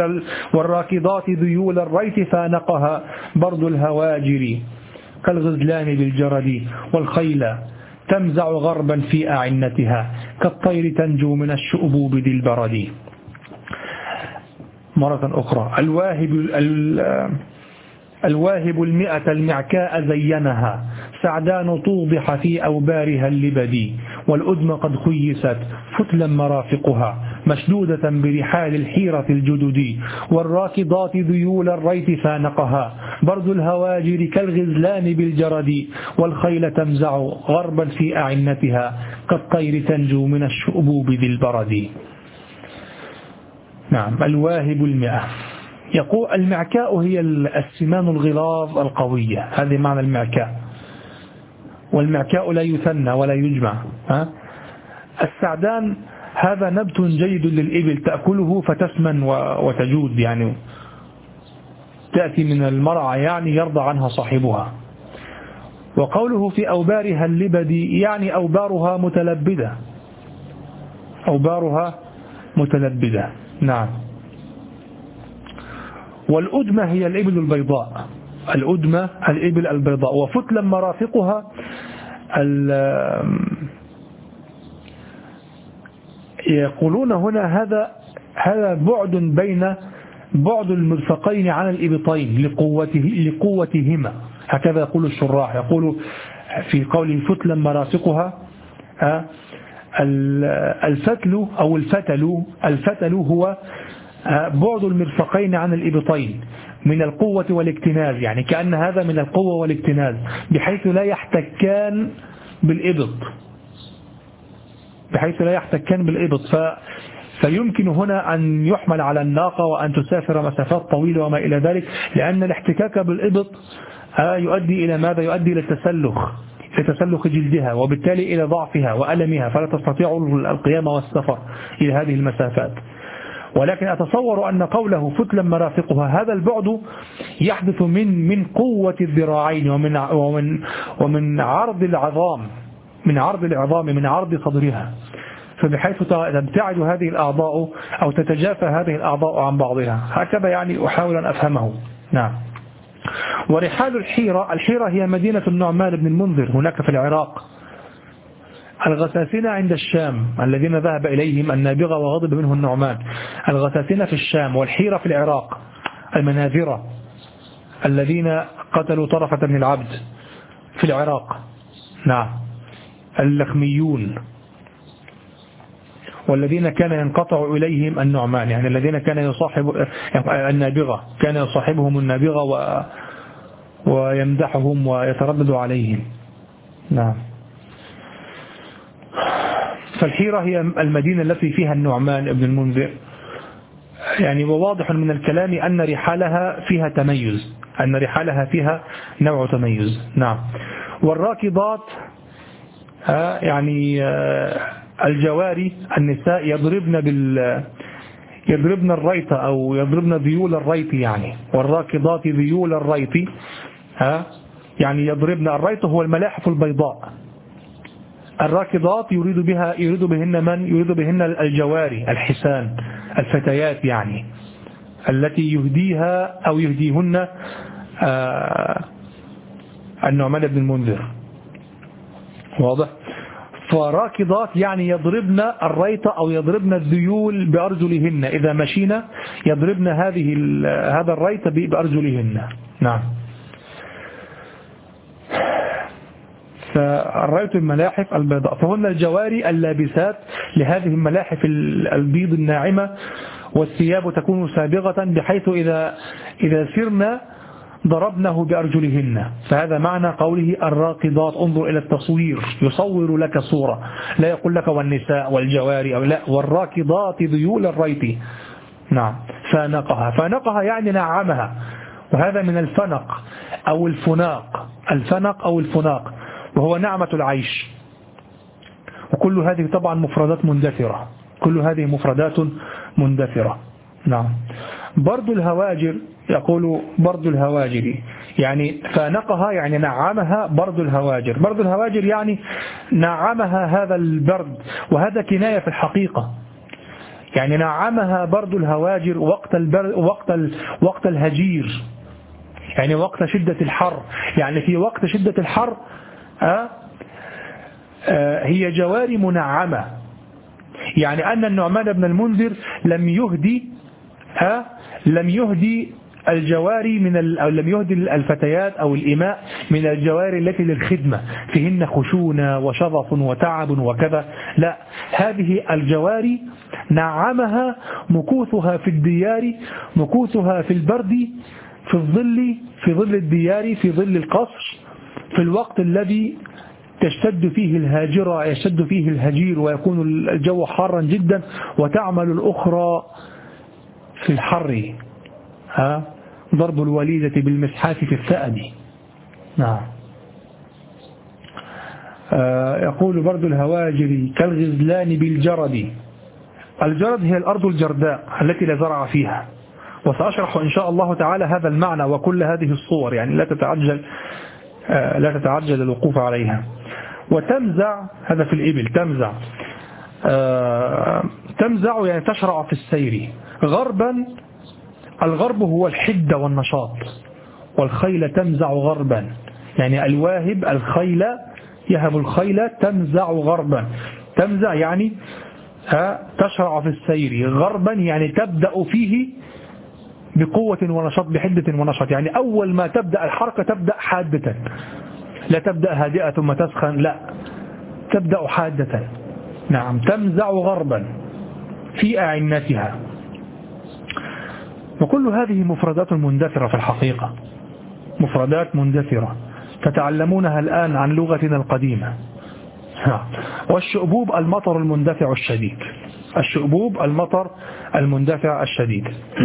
ذيول الريت فانقها، برد الهواجر كالغزلان بالجرد، والخيل تمزع غربا في أعنتها، كالطير تنجو من الشؤبوب ذي البرد. مرة أخرى. الواهب 100 المعكاء زينها، سعدان توضح في أوبارها اللبدي، والأدم قد خيست فتلا مرافقها، مشدودة برحال الحيرة الجدد، والراكضات ذيول الريت فانقها، برد الهواجر كالغزلان بالجرد، والخيل تمزع غربا في أعنتها، كالطير تنجو من الشؤبوب ذي البرد. نعم. الواهب 100. يقول المعكاء هي السمان الغلاظ القوية، هذه معنى المعكاء. والمعكاء لا يثنى ولا يجمع. السعدان هذا نبت جيد للإبل تأكله فتسمن وتجود، يعني تأتي من المرعى، يعني يرضى عنها صاحبها. وقوله في أوبارها اللبدي يعني أوبارها متلبدة. نعم. والأدمة هي الإبل البيضاء، الإبل البيضاء. وفتلا مرافقها يقولون هنا هذا بعد بين بعد المرفقين عن الإبطين لقوتهما، هكذا يقول الشراح. يقول في قوله فتلا مرافقها الفتل أو الفتل هو بعد المرفقين عن الإبطين من القوة والاكتناز، يعني كأن هذا من القوة والاكتناز بحيث لا يحتكان بالإبط، فيمكن هنا أن يحمل على الناقة وأن تسافر مسافات طويلة وما إلى ذلك، لأن الاحتكاك بالإبط يؤدي إلى ماذا؟ يؤدي إلى لتسلخ جلدها، وبالتالي إلى ضعفها وألمها، فلا تستطيع القيام والسفر إلى هذه المسافات. ولكن أتصور أن قوله فتلا مرافقها هذا البعد يحدث من قوة الذراعين ومن عرض العظام، من عرض صدرها، فبحيث تبتعد هذه الأعضاء أو تتجافى هذه الأعضاء عن بعضها. هكذا يعني أحاول أن أفهمه. نعم. ورحال الحيرة هي مدينة النعمان بن المنذر هناك في العراق. الغساسنة عند الشام الذين ذهب إليهم النابغة وغضب منه النعمان. الغساسنة في الشام، والحيرة في العراق. المناذرة الذين قتلوا طرفة بن العبد في العراق. نعم. اللخميون. والذين كان ينقطع إليهم النعمان، يعني الذين كان يصاحب النابغة، كان يصاحبهم النابغة ويمدحهم ويتردد عليهم. نعم. فالحيرة هي المدينة التي فيها النعمان ابن المنذر، يعني وواضح من الكلام أن رحالها فيها تميز، أن رحالها فيها نوع تميز. نعم. والراكضات يعني الجواري النساء يضربن الريط أو يضربن ذيول الريط، يعني والراكضات ذيول الريط، يعني يضربن الريط هو الملاحف البيضاء. الراكضات يريد بهن من؟ يريد بهن الجواري الحسان الفتيات، يعني التي يهديها أو يهديهن النعمان بن المنذر. واضح؟ فراكضات يعني يضربن الريط أو يضربن الذيول بأرجلهن، إذا مشينا يضربن هذا الريط بأرجلهن. نعم. فالريط الملاحف البيضاء، فهن الجواري اللابسات لهذه الملاحف البيض الناعمة، والثياب تكون سابغة بحيث إذا سرنا ضربنه بأرجلهن. فهذا معنى قوله الراكضات. انظر إلى التصوير، يصور لك صورة، لا يقول لك والنساء والجواري أو لا، والراكضات ذيول الريط. نعم. فانقها يعني نعمها، وهذا من الفنق أو الفناق، وهو نعمة العيش. وكل هذه طبعا مفردات مندثرة. نعم. برد الهواجر، يقول برد الهواجر يعني فانقها يعني نعمها. برد الهواجر يعني نعمها هذا البرد، وهذا كناية في الحقيقة، يعني نعمها برد الهواجر وقت الهجير، يعني وقت شدة الحر. يعني في وقت شدة الحر هي جواري منعمة، يعني أن النعمان بن المنذر لم يهدي الجواري أو لم يهدي الفتيات أو الإماء من الجواري التي للخدمة فيهن خشونة وشظف وتعب وكذا، لا، هذه الجواري نعمها مكوثها في الديار، مكوثها في البرد، في ظل الديار، في ظل القصر، في الوقت الذي يشتد فيه الهجير ويكون الجو حارا جدا، وتعمل الأخرى في الحر، ضرب الوليدة بالمسحات في الثأب. نعم. يقول برد الهواجر كالغزلان بالجرد. الجرد هي الأرض الجرداء التي لا زرع فيها، وسأشرح إن شاء الله تعالى هذا المعنى وكل هذه الصور، يعني لا تتعجل الوقوف عليها. وتمزع، هذا في الإبل، تمزع يعني تشرع في السير. غربا، الغرب هو الحدة والنشاط، والخيل تمزع غربا، يعني الواهب الخيل يهب الخيل تمزع غربا. تمزع يعني تشرع في السير. غربا يعني تبدأ فيه بقوة ونشاط، بحدة ونشاط، يعني أول ما تبدأ الحركة تبدأ حادة، لا تبدأ هادئة ثم تسخن، لا، تبدأ حادة. نعم. تمزع غربا في أعنتها. وكل هذه مفردات مندثرة في الحقيقة، مفردات مندثرة تتعلمونها الآن عن لغتنا القديمة. والشؤبوب المطر المندفع الشديد. الشؤبوب المطر المندفع الشديد.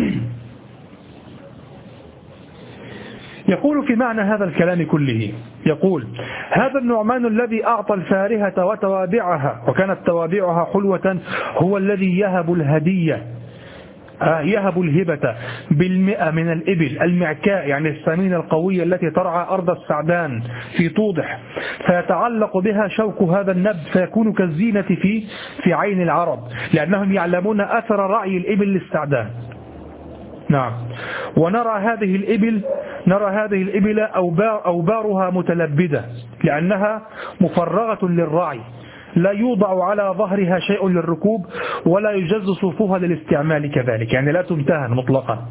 يقول في معنى هذا الكلام كله، يقول هذا النعمان الذي أعطى الفارهة وتوابعها، وكانت توابعها حلوة، هو الذي يهب الهدية، يهب الهبة بالمئة من الإبل المعكاء، يعني السمينة القوية التي ترعى أرض السعدان في توضح، فيتعلق بها شوك هذا النبذ، فيكون كالزينة في عين العرب، لأنهم يعلمون أثر رعي الإبل للسعدان. نعم. ونرى هذه الإبل أوبارها متلبدة، لأنها مفرغة للرعي، لا يوضع على ظهرها شيء للركوب، ولا يجز صوفها للاستعمال كذلك، يعني لا تمتهن مطلقا.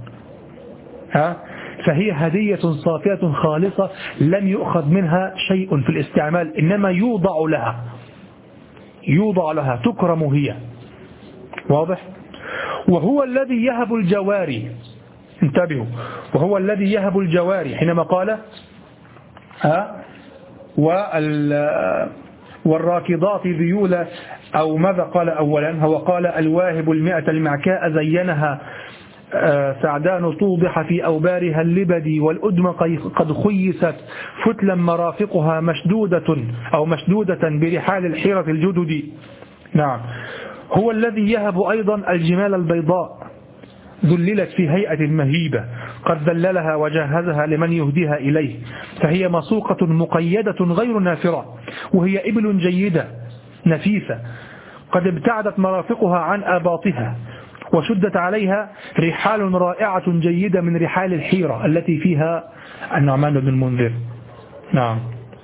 فهي هدية صافية خالصة لم يؤخذ منها شيء في الاستعمال، إنما يوضع لها، تكرم هي. واضح؟ وهو الذي يهب الجواري، انتبهوا، وهو الذي يهب الجواري حينما قال والراكضات ذيولا، أو ماذا قال أولا؟ هو قال الواهب 100 المعكاء زينها سعدان توضح في أوبارها اللبدي، والأدم قد خيست فتلا مرافقها مشدودة برحال الحيرة الجدد. نعم. هو الذي يهب أيضا الجمال البيضاء ذللت في هيئة مهيبة، قد ذللها وجهزها لمن يهديها إليه، فهي مسوقة مقيدة غير نافرة، وهي إبل جيدة نفيسة قد ابتعدت مرافقها عن آباطها، وشدت عليها رحال رائعة جيدة من رحال الحيرة التي فيها النعمان بن المنذر. نعم.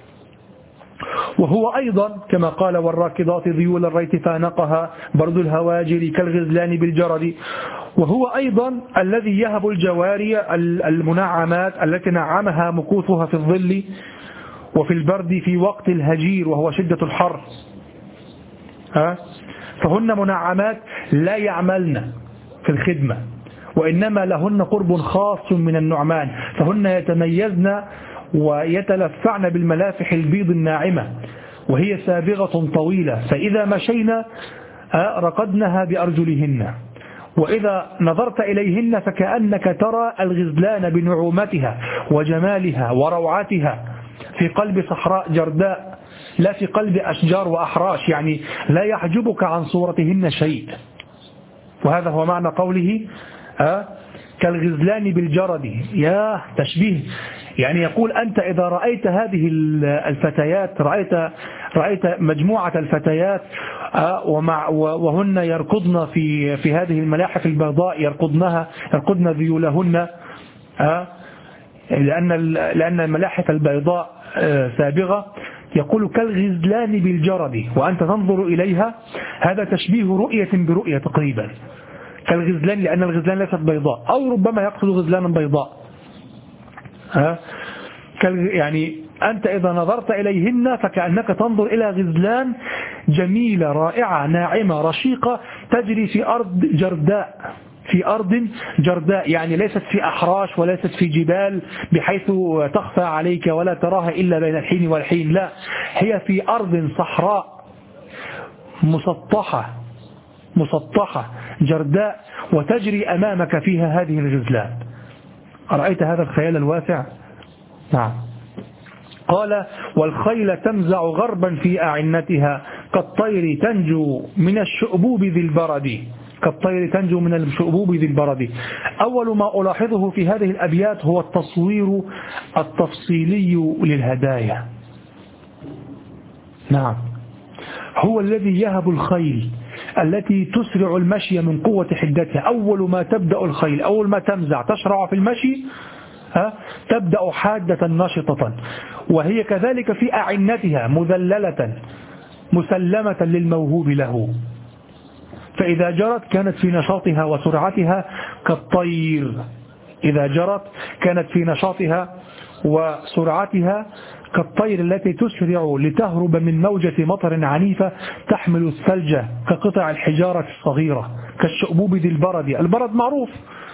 وهو أيضا كما قال والراكضات ذيول الريت فانقها برد الهواجر كالغزلان بالجرد، وهو أيضا الذي يهب الجواري المنعمات التي نعمها مكوثها في الظل وفي البرد في وقت الهجير وهو شدة الحر، فهن منعمات لا يعملن في الخدمة، وإنما لهن قرب خاص من النعمان، فهن يتميزن ويتلفعن بالملافح البيض الناعمة، وهي سابغة طويلة، فإذا مشينا رقدنها بأرجلهن، وإذا نظرت إليهن فكأنك ترى الغزلان بنعومتها وجمالها وروعتها في قلب صحراء جرداء، لا في قلب أشجار وأحراش، يعني لا يحجبك عن صورتهن شيء. وهذا هو معنى قوله كالغزلان بالجرد، يا تشبيه، يعني يقول أنت إذا رأيت هذه الفتيات، رأيت مجموعة الفتيات وهن يركضن في هذه الملاحف البيضاء، يركضن ذيولهن، لأن الملاحف البيضاء سابغة، يقول كالغزلان بالجرد، وأنت تنظر إليها، هذا تشبيه رؤية برؤية تقريبا، كالغزلان، لأن الغزلان ليست بيضاء، أو ربما يقصد غزلانا بيضاء، يعني أنت إذا نظرت إليهن فكأنك تنظر إلى غزلان جميلة رائعة ناعمة رشيقة تجري في أرض جرداء، يعني ليست في أحراش وليست في جبال بحيث تخفى عليك ولا تراها إلا بين الحين والحين، لا، هي في أرض صحراء مسطحة جرداء، وتجري أمامك فيها هذه الغزلان. أرأيت هذا الخيال الواسع؟ نعم. قال والخيل تمزع غربا في أعنتها كالطير تنجو من الشؤبوب ذي البرد. أول ما ألاحظه في هذه الأبيات هو التصوير التفصيلي للهدايا. نعم. هو الذي يهب الخيل التي تسرع المشي من قوة حدتها، أول ما تبدأ الخيل، أول ما تمزع تشرع في المشي تبدأ حادة نشطة، وهي كذلك في أعنتها مذللة مسلمة للموهوب له، فإذا جرت كانت في نشاطها وسرعتها كالطير، إذا جرت كانت في نشاطها وسرعتها كالطير التي تسرع لتهرب من موجة مطر عنيفة تحمل الثلج كقطع الحجارة الصغيرة كالشؤبوب ذي البرد معروف،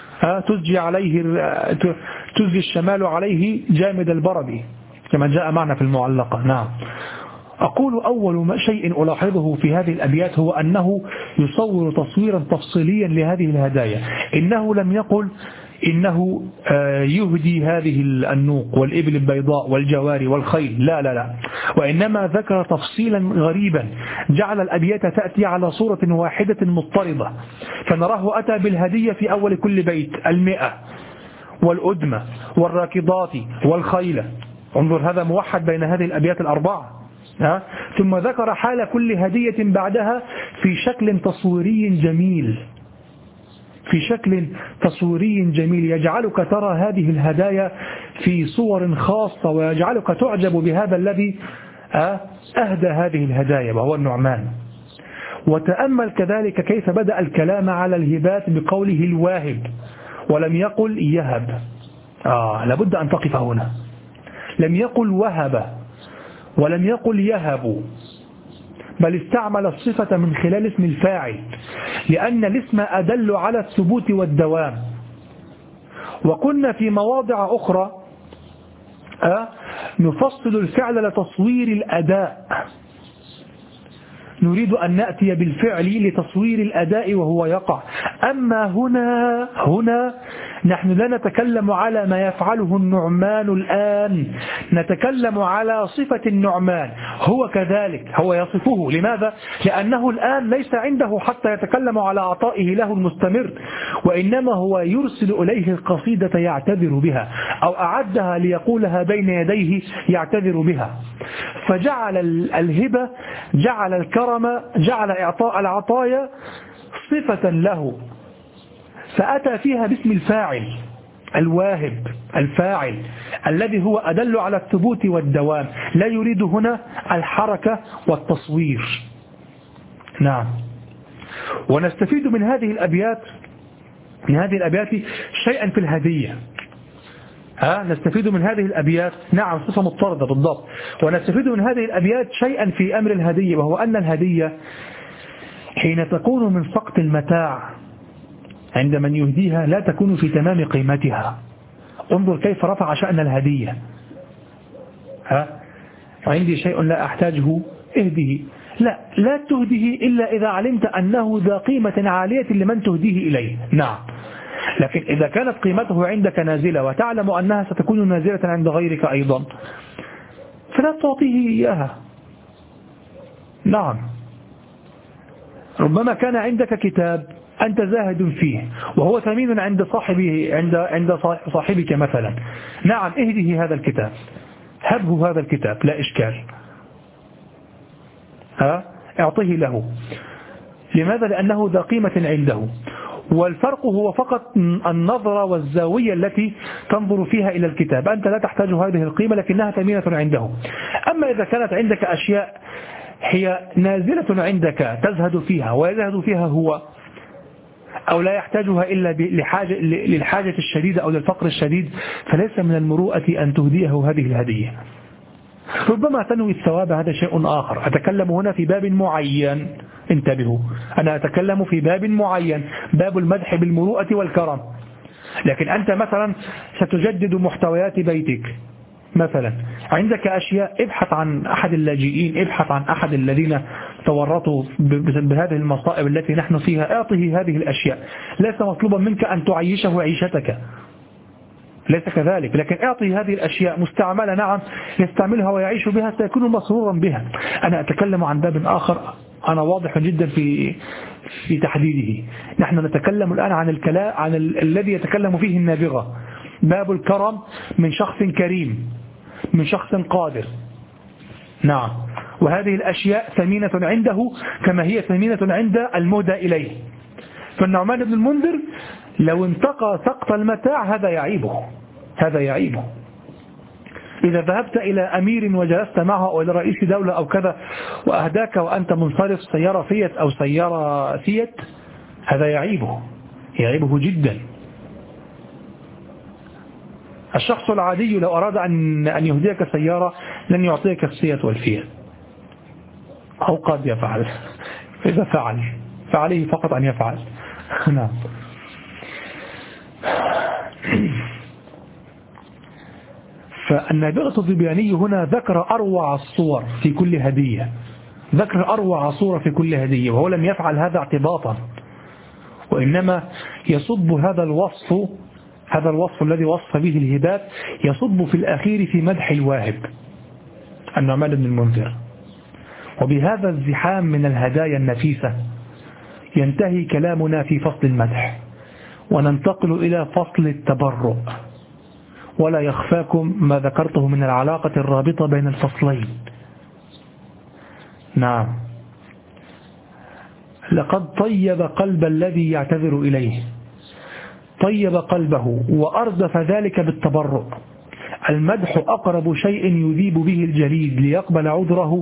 تزجي الشمال عليه جامد البرد كما جاء معنا في المعلقة. نعم. أقول أول شيء ألاحظه في هذه الأبيات هو أنه يصور تصويرا تفصيليا لهذه الهدايا. إنه لم يقل إنه يهدي هذه النوق والإبل البيضاء والجواري والخيل، لا لا لا، وإنما ذكر تفصيلا غريبا جعل الأبيات تأتي على صورة واحدة مضطردة، فنراه أتى بالهدية في أول كل بيت 100 والأدمة والراكضات والخيل، انظر هذا موحد بين هذه الأبيات الأربعة، ثم ذكر حال كل هدية بعدها في شكل تصويري جميل يجعلك ترى هذه الهدايا في صور خاصة، ويجعلك تعجب بهذا الذي أهدى هذه الهدايا وهو النعمان. وتأمل كذلك كيف بدأ الكلام على الهبات بقوله الواهب ولم يقل يهب، لابد أن تقف هنا، لم يقل وهب ولم يقل يهب، بل استعمل الصفة من خلال اسم الفاعل، لأن الاسم أدل على الثبوت والدوام. وقلنا في مواضع أخرى نفصل الفعل لتصوير الأداء، نريد أن نأتي بالفعل لتصوير الأداء وهو يقع. أما هنا نحن لا نتكلم على ما يفعله النعمان الآن، نتكلم على صفة النعمان، هو كذلك، هو يصفه. لماذا؟ لأنه الآن ليس عنده حتى يتكلم على عطائه له المستمر، وإنما هو يرسل إليه القصيدة يعتذر بها، أو أعدها ليقولها بين يديه يعتذر بها. فجعل الهبة، جعل الكرم، جعل إعطاء العطايا صفة له، فأتى فيها باسم الفاعل، الواهب، الفاعل الذي هو أدل على الثبوت والدوام، لا يريد هنا الحركة والتصوير. نعم. ونستفيد من هذه الأبيات شيئا في الهدية. نستفيد من هذه الأبيات، نعم صفة مضطردة بالضبط، ونستفيد من هذه الأبيات شيئا في أمر الهدية، وهو أن الهدية حين تكون من سقط المتاع عند من يهديها لا تكون في تمام قيمتها. انظر كيف رفع شأن الهدية. عندي شيء لا أحتاجه اهده، لا تهده إلا إذا علمت أنه ذا قيمة عالية لمن تهديه إليه. نعم. لكن إذا كانت قيمته عندك نازلة وتعلم أنها ستكون نازلة عند غيرك أيضا فلا تعطيه إياها. نعم. ربما كان عندك كتاب أنت زاهد فيه وهو ثمين عند صاحبه، عند صاحبك مثلا. نعم، اهده هذا الكتاب، هبه هذا الكتاب، لا إشكال، اعطه له. لماذا؟ لأنه ذا قيمة عنده، والفرق هو فقط النظرة والزاوية التي تنظر فيها إلى الكتاب. أنت لا تحتاج هذه القيمة لكنها ثمينة عنده. أما إذا كانت عندك أشياء هي نازلة عندك تزهد فيها ويزهد فيها هو، أو لا يحتاجها إلا للحاجة الشديدة أو للفقر الشديد، فليس من المروءة أن تهديه هذه الهدية. ربما تنوي الثواب، هذا شيء آخر. أتكلم هنا في باب معين، انتبهوا، أنا أتكلم في باب معين، باب المدح بالمروءة والكرم. لكن أنت مثلا ستجدد محتويات بيتك مثلا، عندك أشياء، ابحث عن أحد اللاجئين، ابحث عن أحد الذين تورطوا بهذه المصائب التي نحن فيها، اعطه هذه الأشياء. ليس مطلوبا منك أن تعيشه عيشتك، ليس كذلك، لكن اعطي هذه الأشياء مستعملة، نعم، يستعملها ويعيش بها، سيكون مسرورا بها. أنا أتكلم عن باب آخر، أنا واضح جدا في تحديده. نحن نتكلم الآن عن الذي يتكلم فيه النابغة، باب الكرم من شخص كريم، من شخص قادر. نعم. وهذه الأشياء ثمينة عنده كما هي ثمينة عند المهدى إليه. فالنعمان بن المنذر لو انتقى سقط المتاع هذا يعيبه. إذا ذهبت إلى أمير وجلست معه أو إلى رئيس دولة أو كذا وأهداك وأنت منصرف سيارة فيت أو سيارة سيت، هذا يعيبه جدا. الشخص العادي لو أراد أن يهديك سيارة لن يعطيك السيت والفيت، أو قد يفعل، إذا فعل فعليه فقط أن يفعل. نعم. فالنابغة الظبياني هنا ذكر أروع الصور في كل هدية، ذكر أروع صورة في كل هدية، وهو لم يفعل هذا اعتباطا، وإنما يصب هذا الوصف الذي وصف به الهبات، يصب في الأخير في مدح الواهب النعمان بن المنذر. وبهذا الزحام من الهدايا النفيسة ينتهي كلامنا في فصل المدح، وننتقل إلى فصل التبرؤ. ولا يخفاكم ما ذكرته من العلاقة الرابطة بين الفصلين. نعم. لقد طيب قلب الذي يعتذر إليه، طيب قلبه وأردف ذلك بالتبرؤ. المدح أقرب شيء يذيب به الجليد ليقبل عذره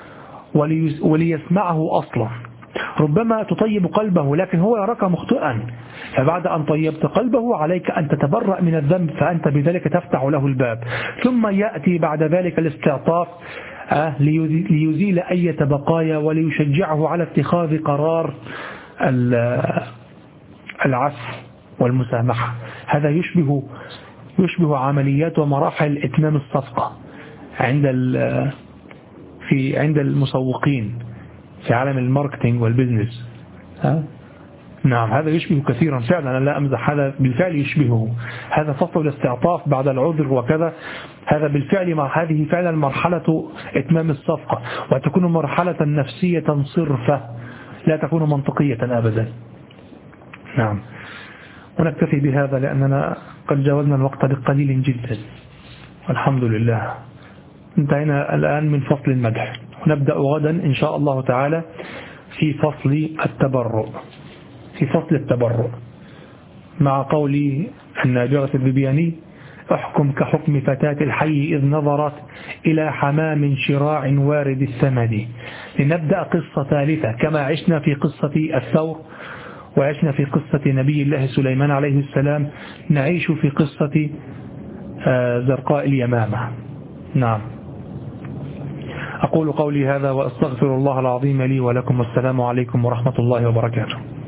وليسمعه أصلا. ربما تطيب قلبه لكن هو يراك مخطئا، فبعد أن طيبت قلبه عليك أن تتبرأ من الذنب، فأنت بذلك تفتح له الباب. ثم يأتي بعد ذلك الاستعطاف ليزيل أي بقايا وليشجعه على اتخاذ قرار العفو والمسامحة. هذا يشبه عمليات ومراحل إتمام الصفقة عند المسوقين في عالم الماركتينج والبزنس. نعم، هذا يشبه كثيرا فعلا، أنا لا أمزح، هذا بالفعل يشبهه. هذا فصل الاستعطاف بعد العذر وكذا، هذا بالفعل هذه فعلا مرحلة إتمام الصفقة، وتكون مرحلة نفسية صرفة لا تكون منطقية أبدا. نعم، ونكتفي بهذا لأننا قد جاوزنا الوقت بقليل جدا، والحمد لله. انتهينا الآن من فصل المدح، ونبدأ غدا إن شاء الله تعالى في فصل التبرع مع قول النابغة الذبياني: احكم كحكم فتاة الحي إذ نظرت إلى حمام شراع وارد الثمد. لنبدأ قصة ثالثة، كما عشنا في قصة الثور وعشنا في قصة نبي الله سليمان عليه السلام، نعيش في قصة زرقاء اليمامة. نعم، أقول قولي هذا وأستغفر الله العظيم لي ولكم، والسلام عليكم ورحمة الله وبركاته.